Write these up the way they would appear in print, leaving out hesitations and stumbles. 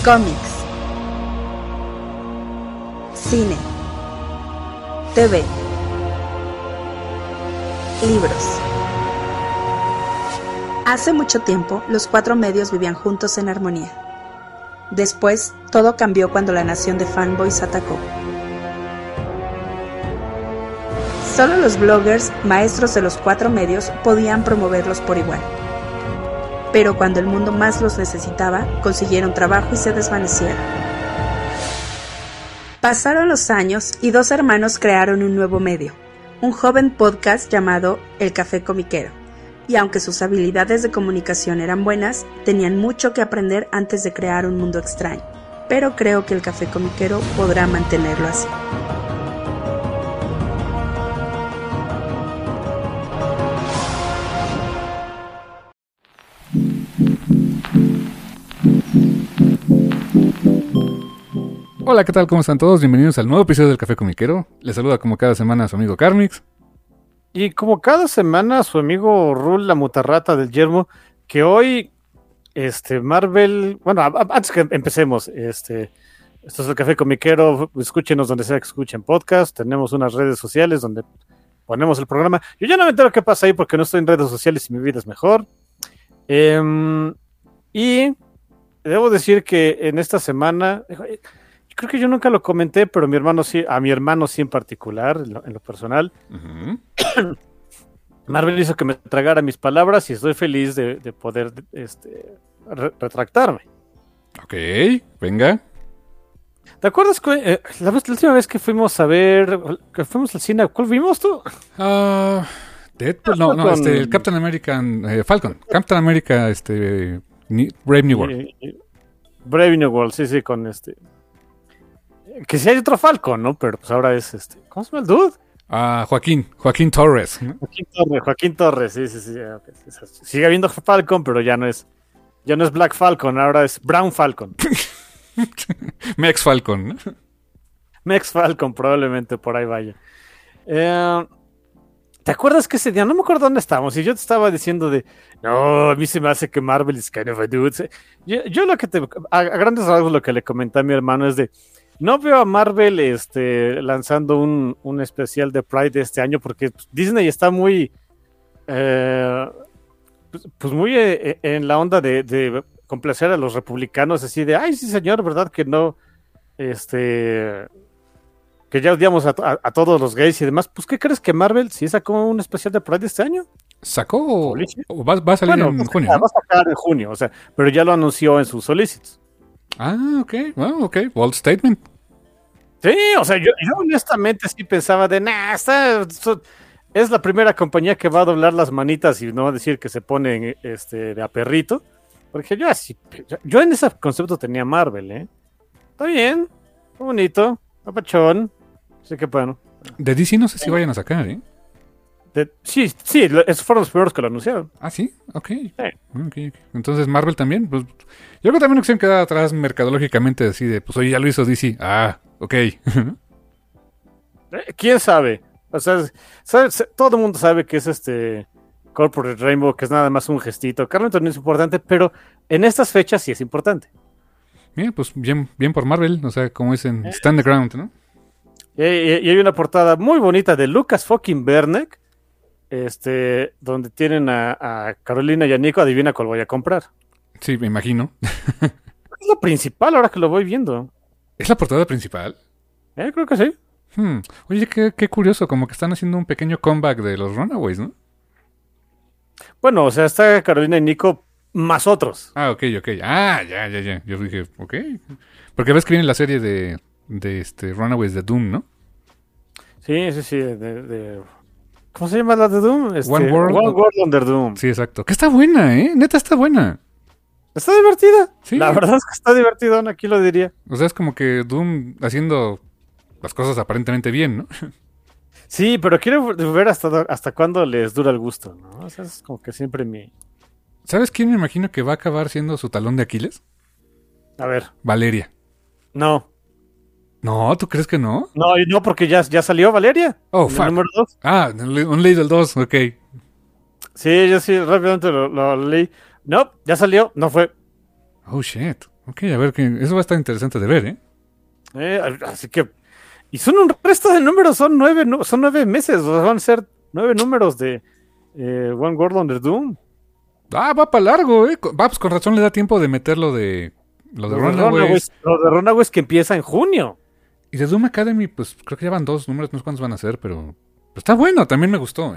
Cómics, cine, TV, libros. Hace mucho tiempo, los cuatro medios vivían juntos en armonía. Después, todo cambió cuando la nación de fanboys atacó. Solo los bloggers, maestros de los cuatro medios, podían promoverlos por igual. Pero cuando el mundo más los necesitaba, consiguieron trabajo y se desvanecieron. Pasaron los años y dos hermanos crearon un nuevo medio, un joven podcast llamado El Café Comiquero. Y aunque sus habilidades de comunicación eran buenas, tenían mucho que aprender antes de crear un mundo extraño. Pero creo que El Café Comiquero podrá mantenerlo así. Hola, ¿qué tal? ¿Cómo están todos? Bienvenidos al nuevo episodio del Café Comiquero. Les saluda como cada semana su amigo Carmix. Y como cada semana su amigo Rul, la mutarrata del yermo, que hoy Marvel, bueno, antes que empecemos, esto es el Café Comiquero, escúchenos donde sea que escuchen podcast, tenemos unas redes sociales donde ponemos el programa. Yo ya no me entero qué pasa ahí porque no estoy en redes sociales y mi vida es mejor. Y debo decir que en esta semana, creo que yo nunca lo comenté, pero mi hermano sí, a mi hermano sí en particular, en lo personal. Uh-huh. Marvel hizo que me tragara mis palabras y estoy feliz de poder retractarme. Ok, venga. ¿Te acuerdas que la última vez que fuimos a ver, que fuimos al cine, ¿cuál vimos tú? Deadpool, el Captain American, Falcon, Captain America, Brave New World. Brave New World, sí, con que sí hay otro Falcon, ¿no? Pero pues ahora es ¿cómo se llama el dude? Joaquín Torres. Joaquín Torres, sí. Okay. Sigue habiendo Falcon, pero ya no es Black Falcon, ahora es Brown Falcon. Mex Falcon, ¿no? Mex Falcon, probablemente por ahí vaya. ¿Te acuerdas que ese día? No me acuerdo dónde estábamos, y yo te estaba diciendo no, a mí se me hace que Marvel is kind of a dude. Yo a grandes rasgos lo que le comenté a mi hermano es no veo a Marvel lanzando un especial de Pride este año porque Disney está muy muy en la onda de complacer a los republicanos, así de, ay, sí señor, ¿verdad? Que no, que ya odiamos a todos los gays y demás. Pues, ¿qué crees que Marvel sí sacó un especial de Pride este año? ¿Sacó? ¿O va a salir en junio? Va a sacar en junio, pero ya lo anunció en sus solicits. Ok, well, ok, bold statement. Sí, yo honestamente sí pensaba es la primera compañía que va a doblar las manitas y no decir que se ponen de a perrito, porque yo en ese concepto tenía Marvel, Está bien, está bonito, apachón, así que bueno. De DC no sé si vayan a sacar, Sí, esos fueron los primeros que lo anunciaron. Ah, ¿sí? Ok. Okay. Entonces, Marvel también, pues, yo creo que también no quisieron quedar atrás mercadológicamente, así de, pues, oye, ya lo hizo DC. Ah, ok. ¿Quién sabe? Todo el mundo sabe que es Corporate Rainbow, que es nada más un gestito. Carlton no es importante, pero en estas fechas sí es importante. Bien, pues, bien por Marvel, como dicen, stand the ground, ¿no? Y hay una portada muy bonita de Lucas fucking Bernek, donde tienen a Carolina y a Nico. Adivina cuál voy a comprar. Sí, me imagino. Es la principal ahora que lo voy viendo. ¿Es la portada principal? Creo que sí. Oye, qué curioso, como que están haciendo un pequeño comeback de los Runaways, ¿no? Bueno, está Carolina y Nico más otros. Ah, ok. Ah, ya. Yo dije, ok. Porque ves que viene la serie de Runaways de Doom, ¿no? Sí. ¿Cómo se llama la de Doom? One World Under Doom. Sí, exacto. Que está buena, neta está buena. Está divertida. Sí. La verdad es que está divertidona, aquí lo diría. Es como que Doom haciendo las cosas aparentemente bien, ¿no? Sí, pero quiero ver hasta cuándo les dura el gusto, ¿no? Es como que siempre ¿Sabes quién me imagino que va a acabar siendo su talón de Aquiles? A ver. Valeria. No, ¿tú crees que no? No, porque ya salió Valeria. Oh, fuck. Número 2. Ah, un leí del 2, ok. Sí, yo sí, rápidamente lo leí. No, ya salió, no fue. Oh, shit. Ok, a ver, que eso va a estar interesante de ver, Así que... Y son un resto de números, son 9 meses, o sea, van a ser 9 números de One World Under Doom. Ah, va para largo, Va, pues con razón le da tiempo de meter lo de Runaways. Lo de Runaways que empieza en junio. Y de Doom Academy, pues creo que ya van 2 números, no sé cuántos van a ser, pero está bueno, también me gustó,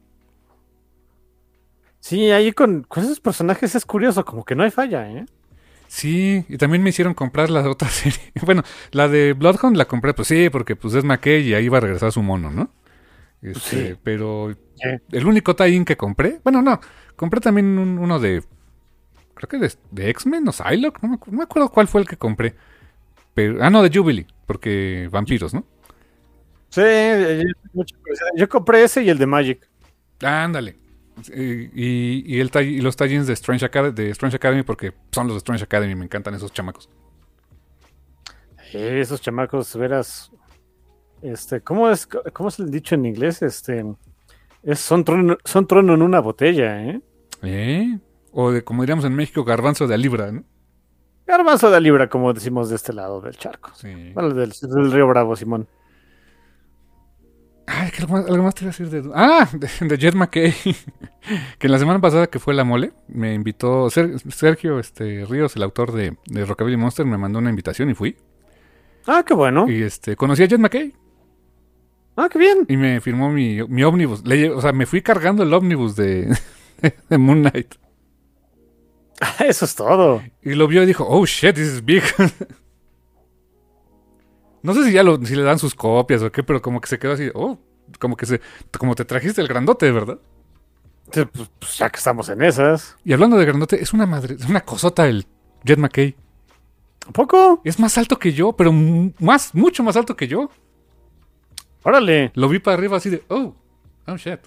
Sí, ahí con esos personajes es curioso, como que no hay falla, Sí, y también me hicieron comprar la otra serie. Bueno, la de Bloodhound la compré, pues sí, porque pues es McKay y ahí va a regresar su mono, ¿no? Sí. Pero el único tie-in que compré, bueno, no, compré también uno de, creo que de X-Men o Psylocke, no me acuerdo cuál fue el que compré. Pero, no, de Jubilee, porque vampiros, ¿no? Sí, yo compré ese y el de Magic. Ándale. Y los tie-ins de Strange Academy, porque son los de Strange Academy, me encantan esos chamacos. Esos chamacos, verás, ¿cómo es el dicho en inglés? Son trueno en una botella, O de, como diríamos en México, garbanzo de a libra, ¿no? Garbanzo de libra, como decimos de este lado del charco. Sí. Bueno, del río Bravo, Simón. Ay, algo más te iba a decir de Jet McKay. Que en la semana pasada que fue la mole, me invitó Sergio Ríos, el autor de Rockabilly Monster, me mandó una invitación y fui. Ah, qué bueno. Y conocí a Jet McKay. Ah, qué bien. Y me firmó mi ómnibus. O sea, me fui cargando el ómnibus de Moon Knight. Eso es todo. Y lo vio y dijo, oh shit, this is big. No sé si le dan sus copias o qué, pero como que se quedó así, como te trajiste el grandote, ¿verdad? Pues ya que estamos en esas. Y hablando de grandote, es una cosota el Jet McKay. ¿Un poco? Es más alto que yo, pero mucho más alto que yo. Órale. Lo vi para arriba así de, oh shit.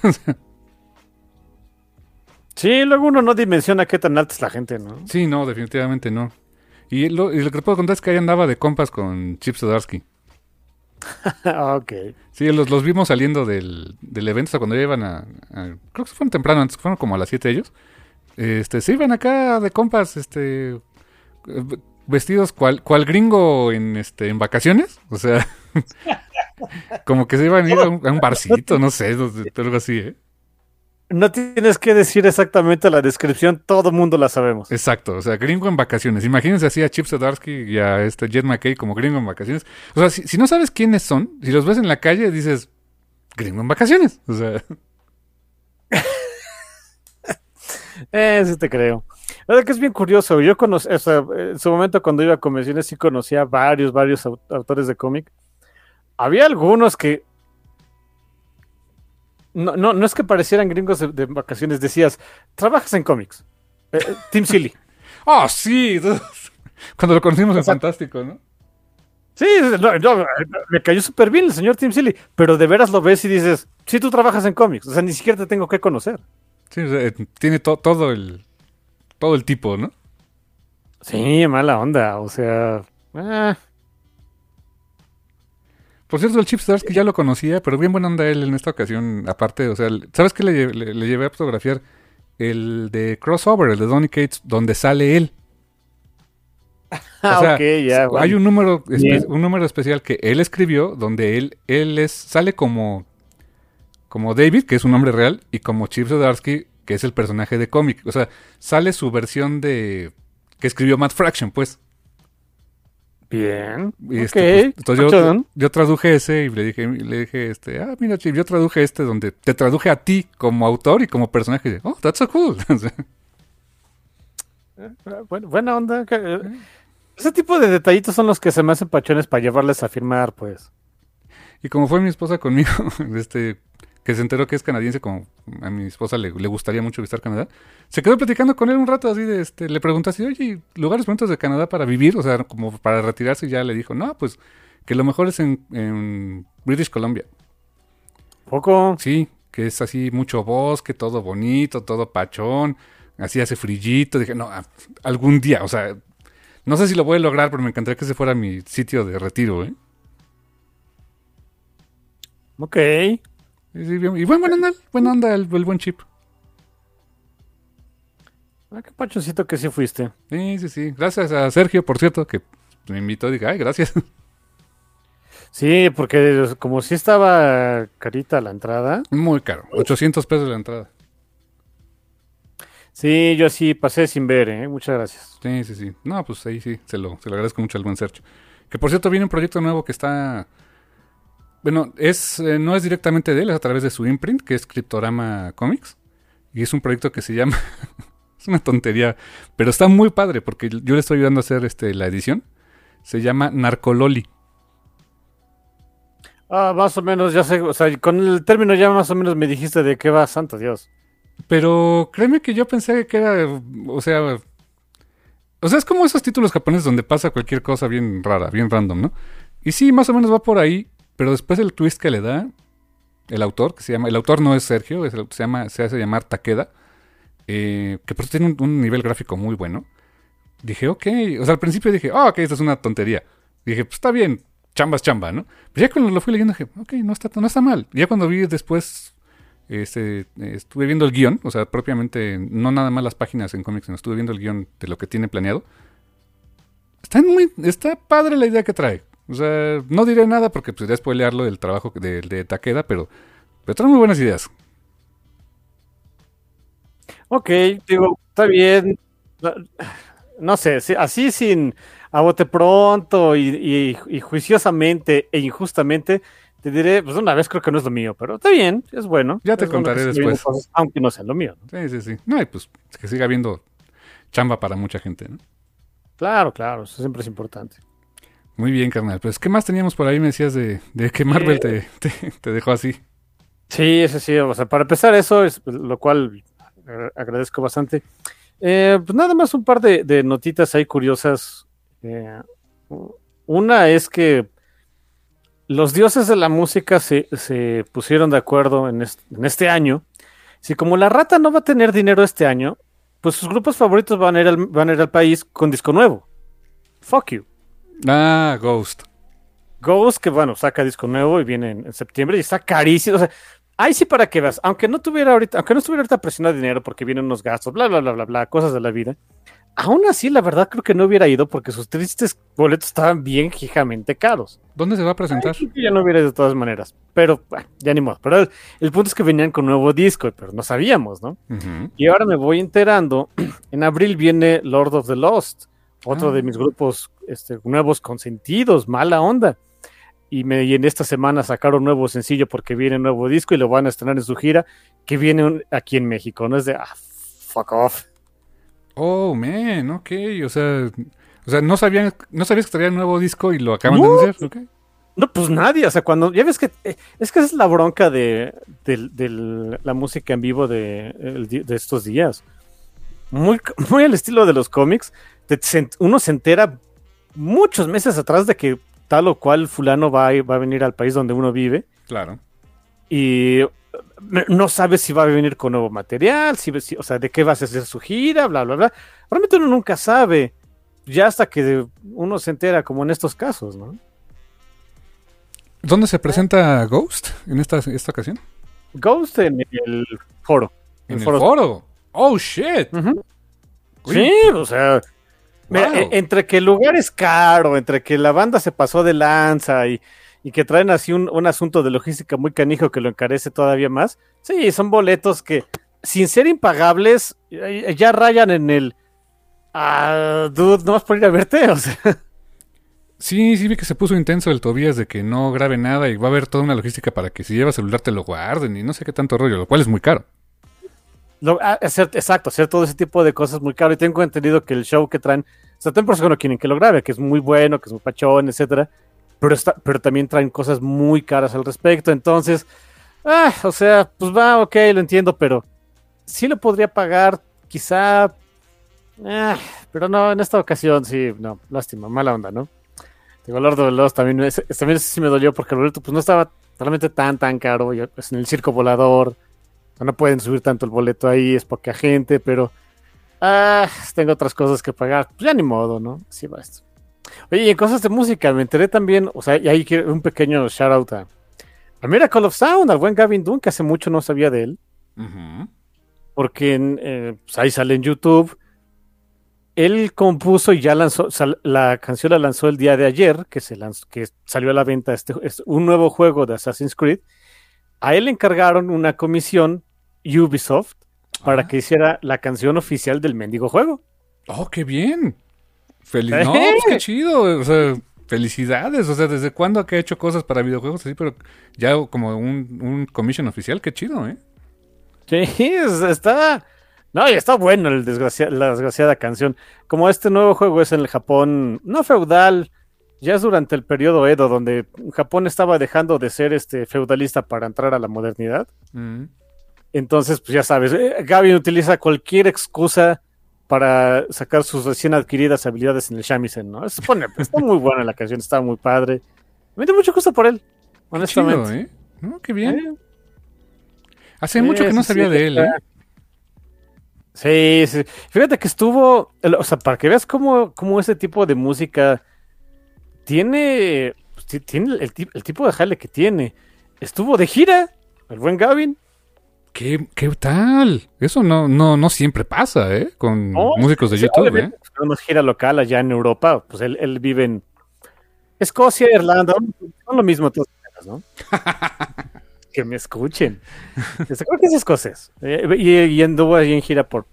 Sí, luego uno no dimensiona qué tan alta es la gente, ¿no? Sí, no, definitivamente no. Y lo que puedo contar es que ahí andaba de compas con Chip Zdarsky. Ok. Sí, los vimos saliendo del evento, hasta cuando ya iban creo que fueron temprano, antes fueron como a las 7 ellos. Se iban acá de compas, vestidos cual gringo en vacaciones. O sea, como que se iban a ir a un barcito, no sé, algo así, No tienes que decir exactamente la descripción, todo mundo la sabemos. Exacto, o sea, gringo en vacaciones. Imagínense así a Chip Zdarsky y a Jet McKay como gringo en vacaciones. O sea, si no sabes quiénes son, si los ves en la calle, dices, gringo en vacaciones. O sea. Sí te creo. La verdad que es bien curioso. Yo conocí, en su momento cuando iba a convenciones sí conocía varios autores de cómic. Había algunos que no es que parecieran gringos de vacaciones, decías, trabajas en cómics. Tim Seeley. ¡Oh, sí! Cuando lo conocimos en Fantástico, ¿no? Sí, me cayó súper bien el señor Tim Seeley, pero de veras lo ves y dices, sí, tú trabajas en cómics, o sea, ni siquiera te tengo que conocer. Sí, o sea, tiene todo el tipo, ¿no? Sí, mala onda, o sea... Por cierto, el Chip Zdarsky ya lo conocía, pero bien buena onda él en esta ocasión. Aparte, o sea, ¿sabes qué le llevé a fotografiar? El de Crossover, el de Donny Cates, donde sale él. O sea, okay, ya, bueno. Hay un número especial que él escribió, donde él sale como David, que es un nombre real, y como Chip Zdarsky, que es el personaje de cómic. O sea, sale su versión que escribió Matt Fraction, pues. Bien. Y entonces yo traduje ese y le dije, mira, Chip, yo traduje donde te traduje a ti como autor y como personaje. Oh, that's so cool. Buena onda. Ese tipo de detallitos son los que se me hacen pachones para llevarles a firmar, pues. Y como fue mi esposa conmigo, que se enteró que es canadiense, como a mi esposa le gustaría mucho visitar Canadá, se quedó platicando con él un rato así le preguntó así, oye, ¿lugares bonitos de Canadá para vivir? O sea, como para retirarse, y ya le dijo, no, pues que lo mejor es en British Columbia. ¿Poco? Sí, que es así mucho bosque, todo bonito, todo pachón, así hace frillito. Dije, no, algún día, o sea, no sé si lo voy a lograr, pero me encantaría que ese fuera mi sitio de retiro, ¿eh? Ok. Sí, y buena onda el buen Chip. Ah, qué pachoncito que sí fuiste. Sí, sí, sí. Gracias a Sergio, por cierto, que me invitó. Dije, ay, gracias. Sí, porque como sí estaba carita la entrada. Muy caro. 800 pesos la entrada. Sí, yo sí pasé sin ver, ¿eh? Muchas gracias. Sí, sí, sí. No, pues ahí sí, se lo agradezco mucho al buen Sergio. Que por cierto viene un proyecto nuevo que está... Bueno, no es directamente de él, es a través de su imprint, que es Cryptorama Comics. Y es un proyecto que se llama... es una tontería, pero está muy padre porque yo le estoy ayudando a hacer la edición. Se llama Narcololi. Ah, más o menos, ya sé, o sea, con el término ya más o menos me dijiste de qué va, santo Dios. Pero créeme que yo pensé que era... O sea, es como esos títulos japoneses donde pasa cualquier cosa bien rara, bien random, ¿no? Y sí, más o menos va por ahí, pero después el twist que le da el autor, que se llama... El autor no es Sergio, se hace llamar Takeda, que por eso tiene un nivel gráfico muy bueno. Dije, ok, o sea, al principio dije, oh, ok, esto es una tontería. Dije, pues está bien, chamba es chamba, ¿no? Pero ya cuando lo fui leyendo dije, ok, no está mal. Ya cuando vi después, estuve viendo el guión, o sea, propiamente, no nada más las páginas en cómics, sino estuve viendo el guión de lo que tiene planeado. Está padre la idea que trae. O sea, no diré nada porque podría spoilearlo del trabajo de Takeda, pero trae muy buenas ideas. Ok, digo, está bien. No, no sé, así sin a bote pronto y juiciosamente e injustamente, te diré, pues una vez creo que no es lo mío, pero está bien, es bueno. Ya te Es bueno que contaré siga viendo después. cosas, aunque no sea lo mío, ¿no? Sí, sí, sí. No, y pues que siga habiendo chamba para mucha gente, ¿no? Claro, claro, eso siempre es importante. Muy bien, carnal. Pues, ¿qué más teníamos por ahí? Me decías de que Marvel te dejó así. Sí, ese sí, o sea, para empezar eso, es lo cual agradezco bastante. Pues nada más un par de notitas ahí curiosas. Eh, una es que los dioses de la música se pusieron de acuerdo en este año. Si como la rata no va a tener dinero este año, pues sus grupos favoritos van a ir al país con disco nuevo. Fuck you. Ah, Ghost. Ghost, que bueno, saca disco nuevo y viene en septiembre y está carísimo. O sea, ahí sí para que veas, aunque no estuviera ahorita presionado dinero porque vienen unos gastos, bla, bla, bla, bla, bla, cosas de la vida. Aún así, la verdad creo que no hubiera ido porque sus tristes boletos estaban bien fijamente caros. ¿Dónde se va a presentar? Creo que ya no hubiera ido de todas maneras, pero bueno, ya ni modo. Pero el punto es que venían con nuevo disco, pero no sabíamos, ¿no? Ujú. Y ahora me voy enterando, en abril viene Lord of the Lost, otro de mis grupos nuevos consentidos, mala onda. Y en esta semana sacaron un nuevo sencillo porque viene un nuevo disco y lo van a estrenar en su gira, que viene aquí en México, ¿no? Es de, fuck off. Oh, man, ok. O sea, no sabías que traía un nuevo disco y lo acaban de No. anunciar, ok. No, pues nadie, o sea, cuando, ya ves que, es que esa es la bronca de la música en vivo de estos días. Muy, muy al estilo de los cómics, uno se entera muchos meses atrás de que tal o cual fulano va a venir al país donde uno vive Claro. y no sabe si va a venir con nuevo material, o sea, de qué va a hacer su gira, bla, bla, bla. Realmente uno nunca sabe, ya hasta que uno se entera, como en estos casos, ¿no? ¿Dónde se presenta Ghost en esta ocasión? Ghost en el foro. En el foro. Oh, shit. Ujú. Uy. Sí, o sea, mira, Wow. entre que el lugar es caro, entre que la banda se pasó de lanza y que traen así un asunto de logística muy canijo que lo encarece todavía más, sí, son boletos que, sin ser impagables, ya rayan en el... dude, no vas por ir a verte, o sea... Sí, vi que se puso intenso el Tobías de que no grabe nada y va a haber toda una logística para que si llevas celular te lo guarden y no sé qué tanto rollo, lo cual es muy caro. Exacto, hacer todo ese tipo de cosas muy caro. Y tengo entendido que el show que traen, o sea, por eso no quieren que lo grabe, que es muy bueno, que es muy pachón, etcétera. Pero también traen cosas muy caras al respecto. Entonces, o sea, pues va, ok, lo entiendo, pero sí lo podría pagar, quizá. Pero no, en esta ocasión sí, no, lástima, mala onda, ¿no? Digo, Lord of the Lost también sí me dolió porque el boleto pues no estaba realmente tan caro. Pues, en el circo volador. No pueden subir tanto el boleto ahí, es poca gente, pero tengo otras cosas que pagar. Pues ya ni modo, ¿no? Así va esto. Oye, y en cosas de música, me enteré también, o sea, y ahí quiero un pequeño shout out a Miracle of Sound, al buen Gavin Dunn, que hace mucho no sabía de él. Ujú. porque pues ahí sale en YouTube. Él compuso y ya lanzó, la canción la lanzó el día de ayer, que salió a la venta un nuevo juego de Assassin's Creed. A él le encargaron una comisión Ubisoft para que hiciera la canción oficial del mendigo juego. ¡Oh, qué bien! No, pues qué chido. O sea, felicidades. O sea, ¿desde cuándo que ha hecho cosas para videojuegos así? Pero ya como un commission oficial, qué chido, ¿eh? Sí, está... No, y está bueno la desgraciada canción. Como este nuevo juego es en el Japón, no feudal, ya es durante el periodo Edo, donde Japón estaba dejando de ser feudalista para entrar a la modernidad. Entonces, pues ya sabes, Gavin utiliza cualquier excusa para sacar sus recién adquiridas habilidades en el shamisen, ¿no? Está muy buena la canción, está muy padre. Me dio mucho gusto por él, honestamente. Qué chido, ¿eh? No, qué bien. Hace mucho que no sabía de él, ¿eh? Sí. Fíjate que estuvo, o sea, para que veas cómo ese tipo de música tiene el tipo de jale que tiene. Estuvo de gira, el buen Gavin. ¿Qué tal? Eso no siempre pasa, ¿eh? Con músicos de YouTube, ¿eh? Tenemos gira local allá en Europa, pues él vive en Escocia, Irlanda, son lo mismo todos, ¿no? Que me escuchen. Creo que es escocés. Y anduvo ahí en gira por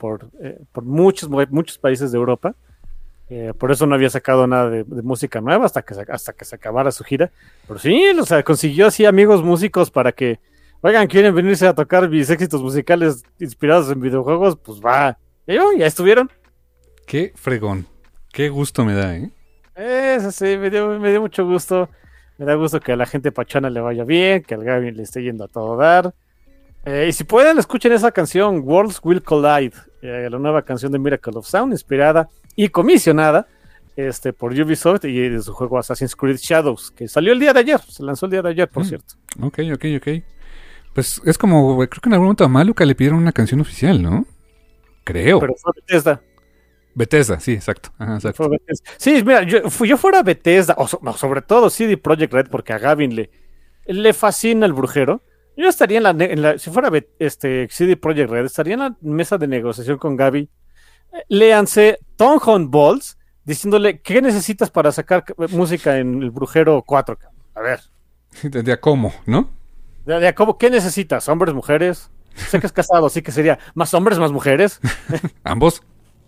muchos países de Europa. Por eso no había sacado nada de música nueva hasta que se acabara su gira. Pero sí, o sea, consiguió así amigos músicos para que, oigan, ¿quieren venirse a tocar mis éxitos musicales inspirados en videojuegos? Pues va. Ya estuvieron. Qué fregón. Qué gusto me da, ¿eh? Eso sí, me dio mucho gusto. Me da gusto que a la gente pachana le vaya bien, que al Gavin le esté yendo a todo dar. Y si pueden, escuchen esa canción, Worlds Will Collide, la nueva canción de Miracle of Sound, inspirada y comisionada por Ubisoft y de su juego Assassin's Creed Shadows, que salió el día de ayer, se lanzó el día de ayer, por cierto. Ok. Pues es como, creo que en algún momento a Maluka le pidieron una canción oficial, ¿no? Creo. Pero fue Bethesda. Bethesda, sí, exacto. Ajá, exacto. Sí, mira, yo fuera Bethesda, sobre todo CD Projekt Red, porque a Gavin le fascina el brujero. Yo estaría si fuera CD Projekt Red, estaría en la mesa de negociación con Gaby. Léanse Tonjon Balls, diciéndole qué necesitas para sacar música en el brujero 4. A ver. ¿De a cómo, no? ¿De a cómo? ¿Qué necesitas? ¿Hombres, mujeres? Sé que es casado, así que sería más hombres, más mujeres. ¿Ambos?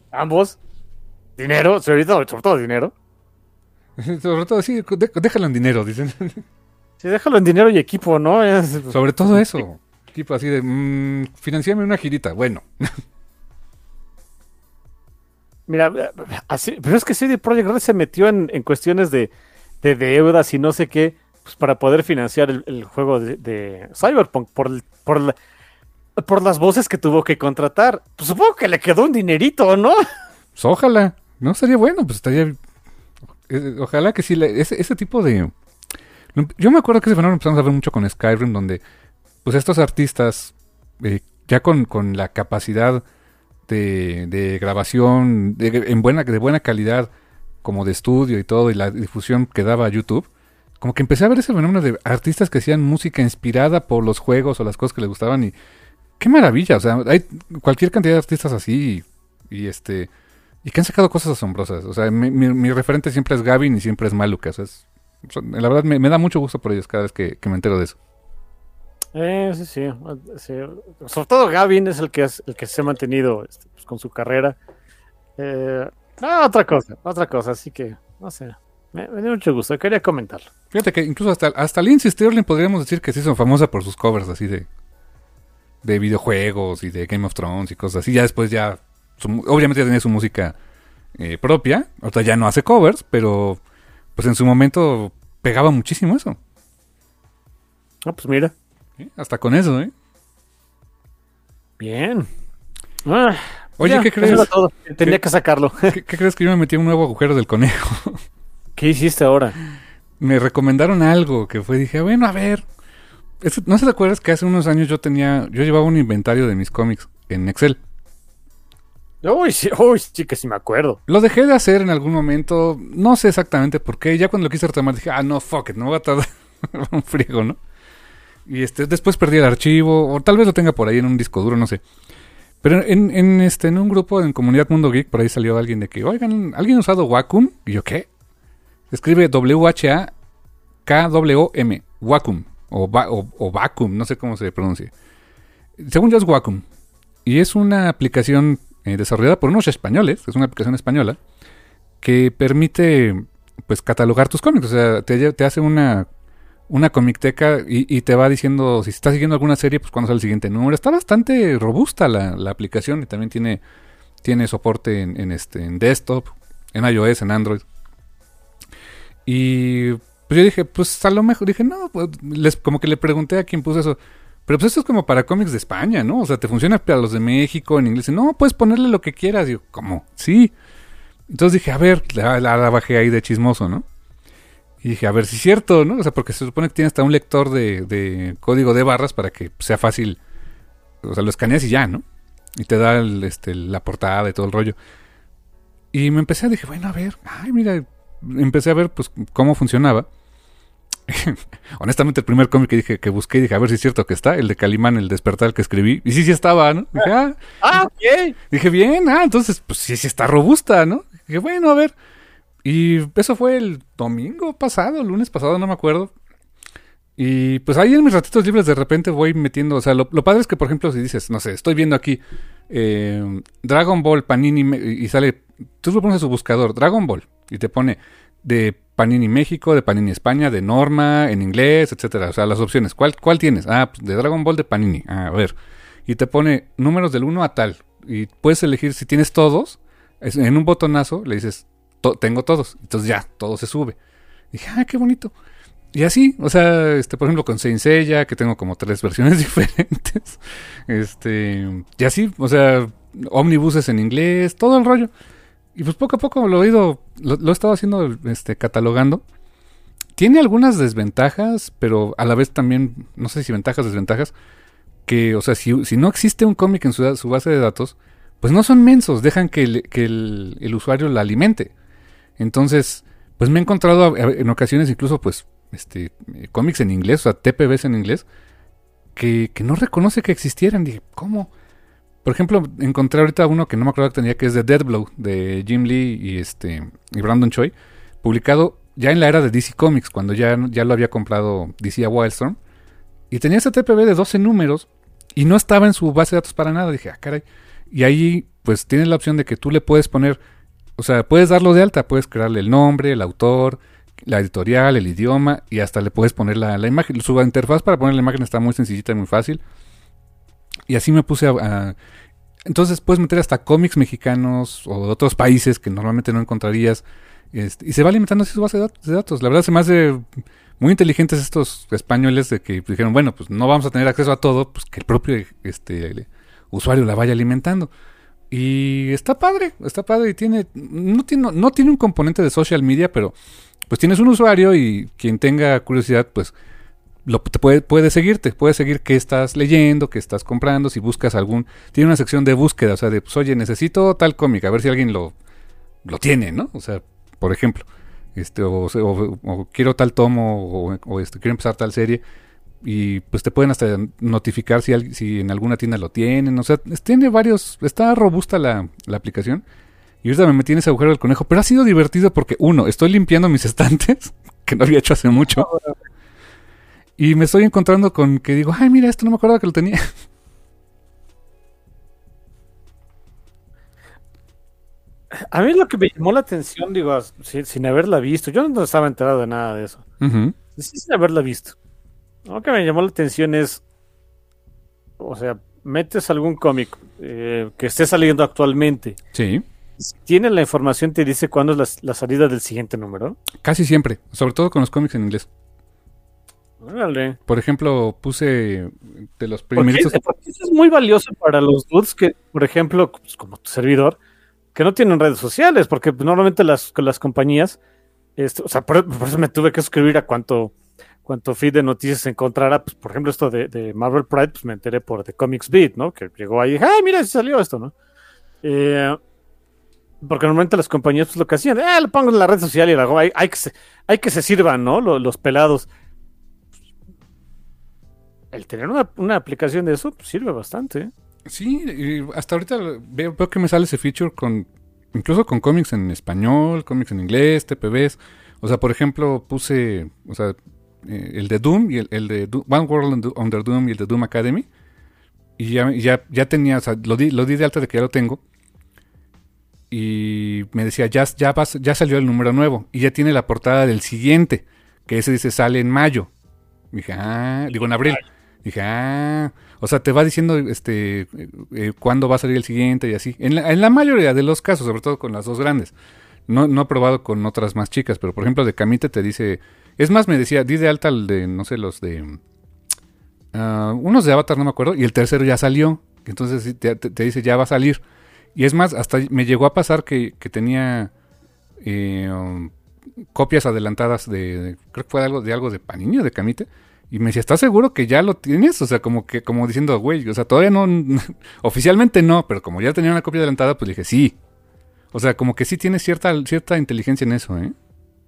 Dinero, sobre todo dinero. Sobre todo, sí, déjalo en dinero, dicen. Sí, déjalo en dinero y equipo, ¿no? Sobre todo eso. Tipo así de, financiame una girita, bueno. Mira, pero es que CD Projekt Red se metió en cuestiones de deudas y no sé qué, pues para poder financiar el juego de Cyberpunk por las voces que tuvo que contratar. Pues supongo que le quedó un dinerito, ¿no? Pues ojalá, ¿no? Sería bueno, pues estaría... Ojalá que sí, ese tipo de... Yo me acuerdo que ese fenómeno empezamos a ver mucho con Skyrim, donde pues estos artistas, ya con la capacidad de grabación de buena calidad, como de estudio y todo, y la difusión que daba YouTube, como que empecé a ver ese fenómeno de artistas que hacían música inspirada por los juegos o las cosas que les gustaban, y qué maravilla, o sea, hay cualquier cantidad de artistas así, y que han sacado cosas asombrosas. O sea, mi referente siempre es Gavin y siempre es Maluka. O sea, la verdad me da mucho gusto por ellos cada vez que me entero de eso. Sí. Sobre todo Gavin es el que se ha mantenido pues, con su carrera. Otra cosa, así que no sé. Me dio mucho gusto, quería comentarlo. Fíjate que incluso hasta Lindsey Stirling podríamos decir que se hizo famosa por sus covers así de videojuegos y de Game of Thrones y cosas así. Ya después obviamente ya tenía su música propia. Ahorita ya no hace covers, pero pues en su momento pegaba muchísimo eso. Pues mira. Hasta con eso, ¿eh? Bien. Oye, ya, ¿qué crees? Todo. Tenía que sacarlo. ¿Qué crees que yo me metí en un nuevo agujero del conejo? ¿Qué hiciste ahora? Me recomendaron algo que dije, bueno, a ver. ¿No se te acuerdas que hace unos años yo llevaba un inventario de mis cómics en Excel? Uy, sí que sí me acuerdo. Lo dejé de hacer en algún momento, no sé exactamente por qué. Ya cuando lo quise retomar dije, no, fuck it, no voy a tardar un friego, ¿no? Y después perdí el archivo, o tal vez lo tenga por ahí en un disco duro, no sé. Pero en un grupo en Comunidad Mundo Geek, por ahí salió alguien de que, oigan, ¿alguien ha usado Wacom? Y yo, ¿qué? Escribe WHAKWM, Wacom, o Vacuum, no sé cómo se pronuncia. Según yo es Wacom. Y es una aplicación desarrollada por unos españoles, es una aplicación española, que permite, pues, catalogar tus cómics. O sea, te hace una comicteca y te va diciendo, si estás siguiendo alguna serie, pues cuándo sale el siguiente número. Está bastante robusta la aplicación y también tiene soporte en desktop, en iOS, en Android. Y pues yo dije, pues a lo mejor, dije, no, pues, como que le pregunté a quien puso eso, pero pues esto es como para cómics de España, ¿no? O sea, te funciona para los de México, en inglés. No, puedes ponerle lo que quieras. Y yo, ¿cómo? Sí. Entonces dije, a ver, la bajé ahí de chismoso, ¿no? Y dije, a ver si es cierto, ¿no? O sea, porque se supone que tiene hasta un lector de código de barras para que sea fácil. O sea, lo escaneas y ya, ¿no? Y te da la portada y todo el rollo. Y me dije, bueno, a ver, ay, mira, empecé a ver, pues, cómo funcionaba. Honestamente, el primer cómic que busqué, dije, a ver si es cierto que está, el de Calimán, el despertar que escribí. Y sí estaba, ¿no? Dije, bien. Dije, bien, entonces, pues sí está robusta, ¿no? Dije, bueno, a ver. Y eso fue el domingo pasado, el lunes pasado, no me acuerdo. Y pues ahí en mis ratitos libres de repente voy metiendo, o sea, lo padre es que, por ejemplo, si dices, no sé, estoy viendo aquí Dragon Ball Panini y sale, tú lo pones a su buscador, Dragon Ball, y te pone de Panini México, de Panini España, de Norma, en inglés, etcétera. O sea, las opciones. ¿Cuál tienes? Pues de Dragon Ball de Panini. A ver. Y te pone números del 1 a tal. Y puedes elegir si tienes todos. En un botonazo le dices, tengo todos. Entonces ya, todo se sube. Y dije, qué bonito. Y así, o sea, por ejemplo, con Saint Seiya, que tengo como 3 versiones diferentes. Y así, o sea, omnibuses en inglés, todo el rollo. Y pues poco a poco lo he estado haciendo, catalogando. Tiene algunas desventajas, pero a la vez también, no sé si ventajas, desventajas, que, o sea, si no existe un cómic en su base de datos, pues no son mensos, dejan que el usuario la alimente. Entonces, pues me he encontrado en ocasiones incluso, pues, cómics en inglés, o sea, TPBs en inglés, que no reconoce que existieran. Dije, ¿cómo? Por ejemplo, encontré ahorita uno que no me acuerdo que tenía, que es de Deathblow, de Jim Lee y Brandon Choi, publicado ya en la era de DC Comics, cuando ya lo había comprado DC a Wildstorm, y tenía ese TPB de 12 números, y no estaba en su base de datos para nada. Dije, caray. Y ahí, pues, tienes la opción de que tú le puedes poner, o sea, puedes darlo de alta, puedes crearle el nombre, el autor, la editorial, el idioma, y hasta le puedes poner la imagen. Su interfaz para poner la imagen está muy sencillita y muy fácil. Y así me puse entonces puedes meter hasta cómics mexicanos o de otros países que normalmente no encontrarías. Y se va alimentando así su base de datos. La verdad se me hace muy inteligentes estos españoles de que dijeron, bueno, pues no vamos a tener acceso a todo, pues que el propio el usuario la vaya alimentando. Y está padre y no tiene un componente de social media, pero pues tienes un usuario y quien tenga curiosidad, pues puede seguirte, puede seguir qué estás leyendo, qué estás comprando, si buscas tiene una sección de búsqueda, o sea, de, pues, oye, necesito tal cómic, a ver si alguien lo tiene, ¿no? O sea, por ejemplo, o quiero tal tomo, o quiero empezar tal serie, y pues te pueden hasta notificar si en alguna tienda lo tienen, o sea, tiene está robusta la aplicación, y ahorita me metí en ese agujero del conejo, pero ha sido divertido porque, estoy limpiando mis estantes, que no había hecho hace mucho, y me estoy encontrando con que digo, ay, mira, esto no me acordaba que lo tenía. A mí lo que me llamó la atención, digo, sin haberla visto, yo no estaba enterado de nada de eso. Uh-huh. Sí, sin haberla visto. Lo que me llamó la atención es, o sea, metes algún cómic que esté saliendo actualmente. Sí. ¿Tiene la información, te dice cuándo es la salida del siguiente número? Casi siempre, sobre todo con los cómics en inglés. Órale. Por ejemplo, puse de los primeritos. Porque eso es muy valioso para los dudes que, por ejemplo, pues, como tu servidor, que no tienen redes sociales, porque normalmente las compañías, o sea, por eso me tuve que suscribir a cuánto feed de noticias se encontrara. Pues, por ejemplo, esto de Marvel Pride, pues me enteré por The Comics Beat, ¿no? Que llegó ahí y dije, ¡ay, mira, si salió esto!, ¿no? Porque normalmente las compañías, pues lo que hacían, lo pongo en la red social y lo hago, hay que se sirvan, ¿no? Los pelados. El tener una aplicación de eso, pues, sirve bastante. Sí, y hasta ahorita veo que me sale ese feature incluso con cómics en español, cómics en inglés, TPBs. O sea, por ejemplo, puse, o sea, el de Doom y el de One World Under Doom y el de Doom Academy. Y ya tenía, o sea, lo di de alta de que ya lo tengo. Y me decía, ya salió el número nuevo. Y ya tiene la portada del siguiente, que ese dice sale en mayo. Dije, digo en abril. Dije, o sea, te va diciendo cuándo va a salir el siguiente y así. En la mayoría de los casos, sobre todo con las dos grandes. No he probado con otras más chicas, pero por ejemplo de Camite te dice... Es más, me decía, di de alta el de, no sé, los de... unos de Avatar, no me acuerdo, y el tercero ya salió. Entonces te dice, ya va a salir. Y es más, hasta me llegó a pasar que tenía copias adelantadas creo que fue algo de Panini o de Camite. Y me decía, ¿estás seguro que ya lo tienes? O sea, como diciendo, güey, o sea, todavía no, oficialmente no, pero como ya tenía una copia adelantada, pues dije, sí. O sea, como que sí tiene cierta inteligencia en eso, ¿eh?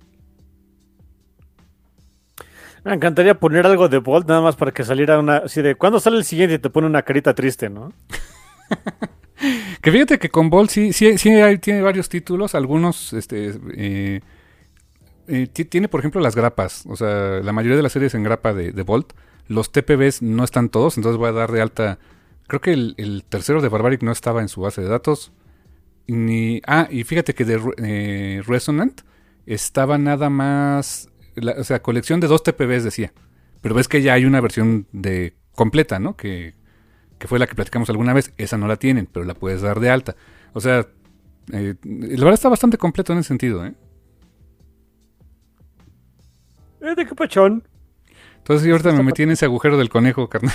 Me encantaría poner algo de Bolt nada más para que saliera una, así de, ¿cuándo sale el siguiente? Y te pone una carita triste, ¿no? Que fíjate que con Bolt sí tiene varios títulos, algunos, tiene, por ejemplo, las grapas. O sea, la mayoría de las series en grapa de Bolt. Los TPBs no están todos, entonces voy a dar de alta. Creo que el tercero de Barbaric no estaba en su base de datos. Y fíjate que de Resonant estaba nada más. O sea, colección de 2 TPBs decía. Pero ves que ya hay una versión completa, ¿no? Que fue la que platicamos alguna vez. Esa no la tienen, pero la puedes dar de alta. O sea, la verdad está bastante completo en ese sentido, ¿eh? ¿De qué pachón? Entonces sí, ahorita me metí en ese agujero del conejo, carnal.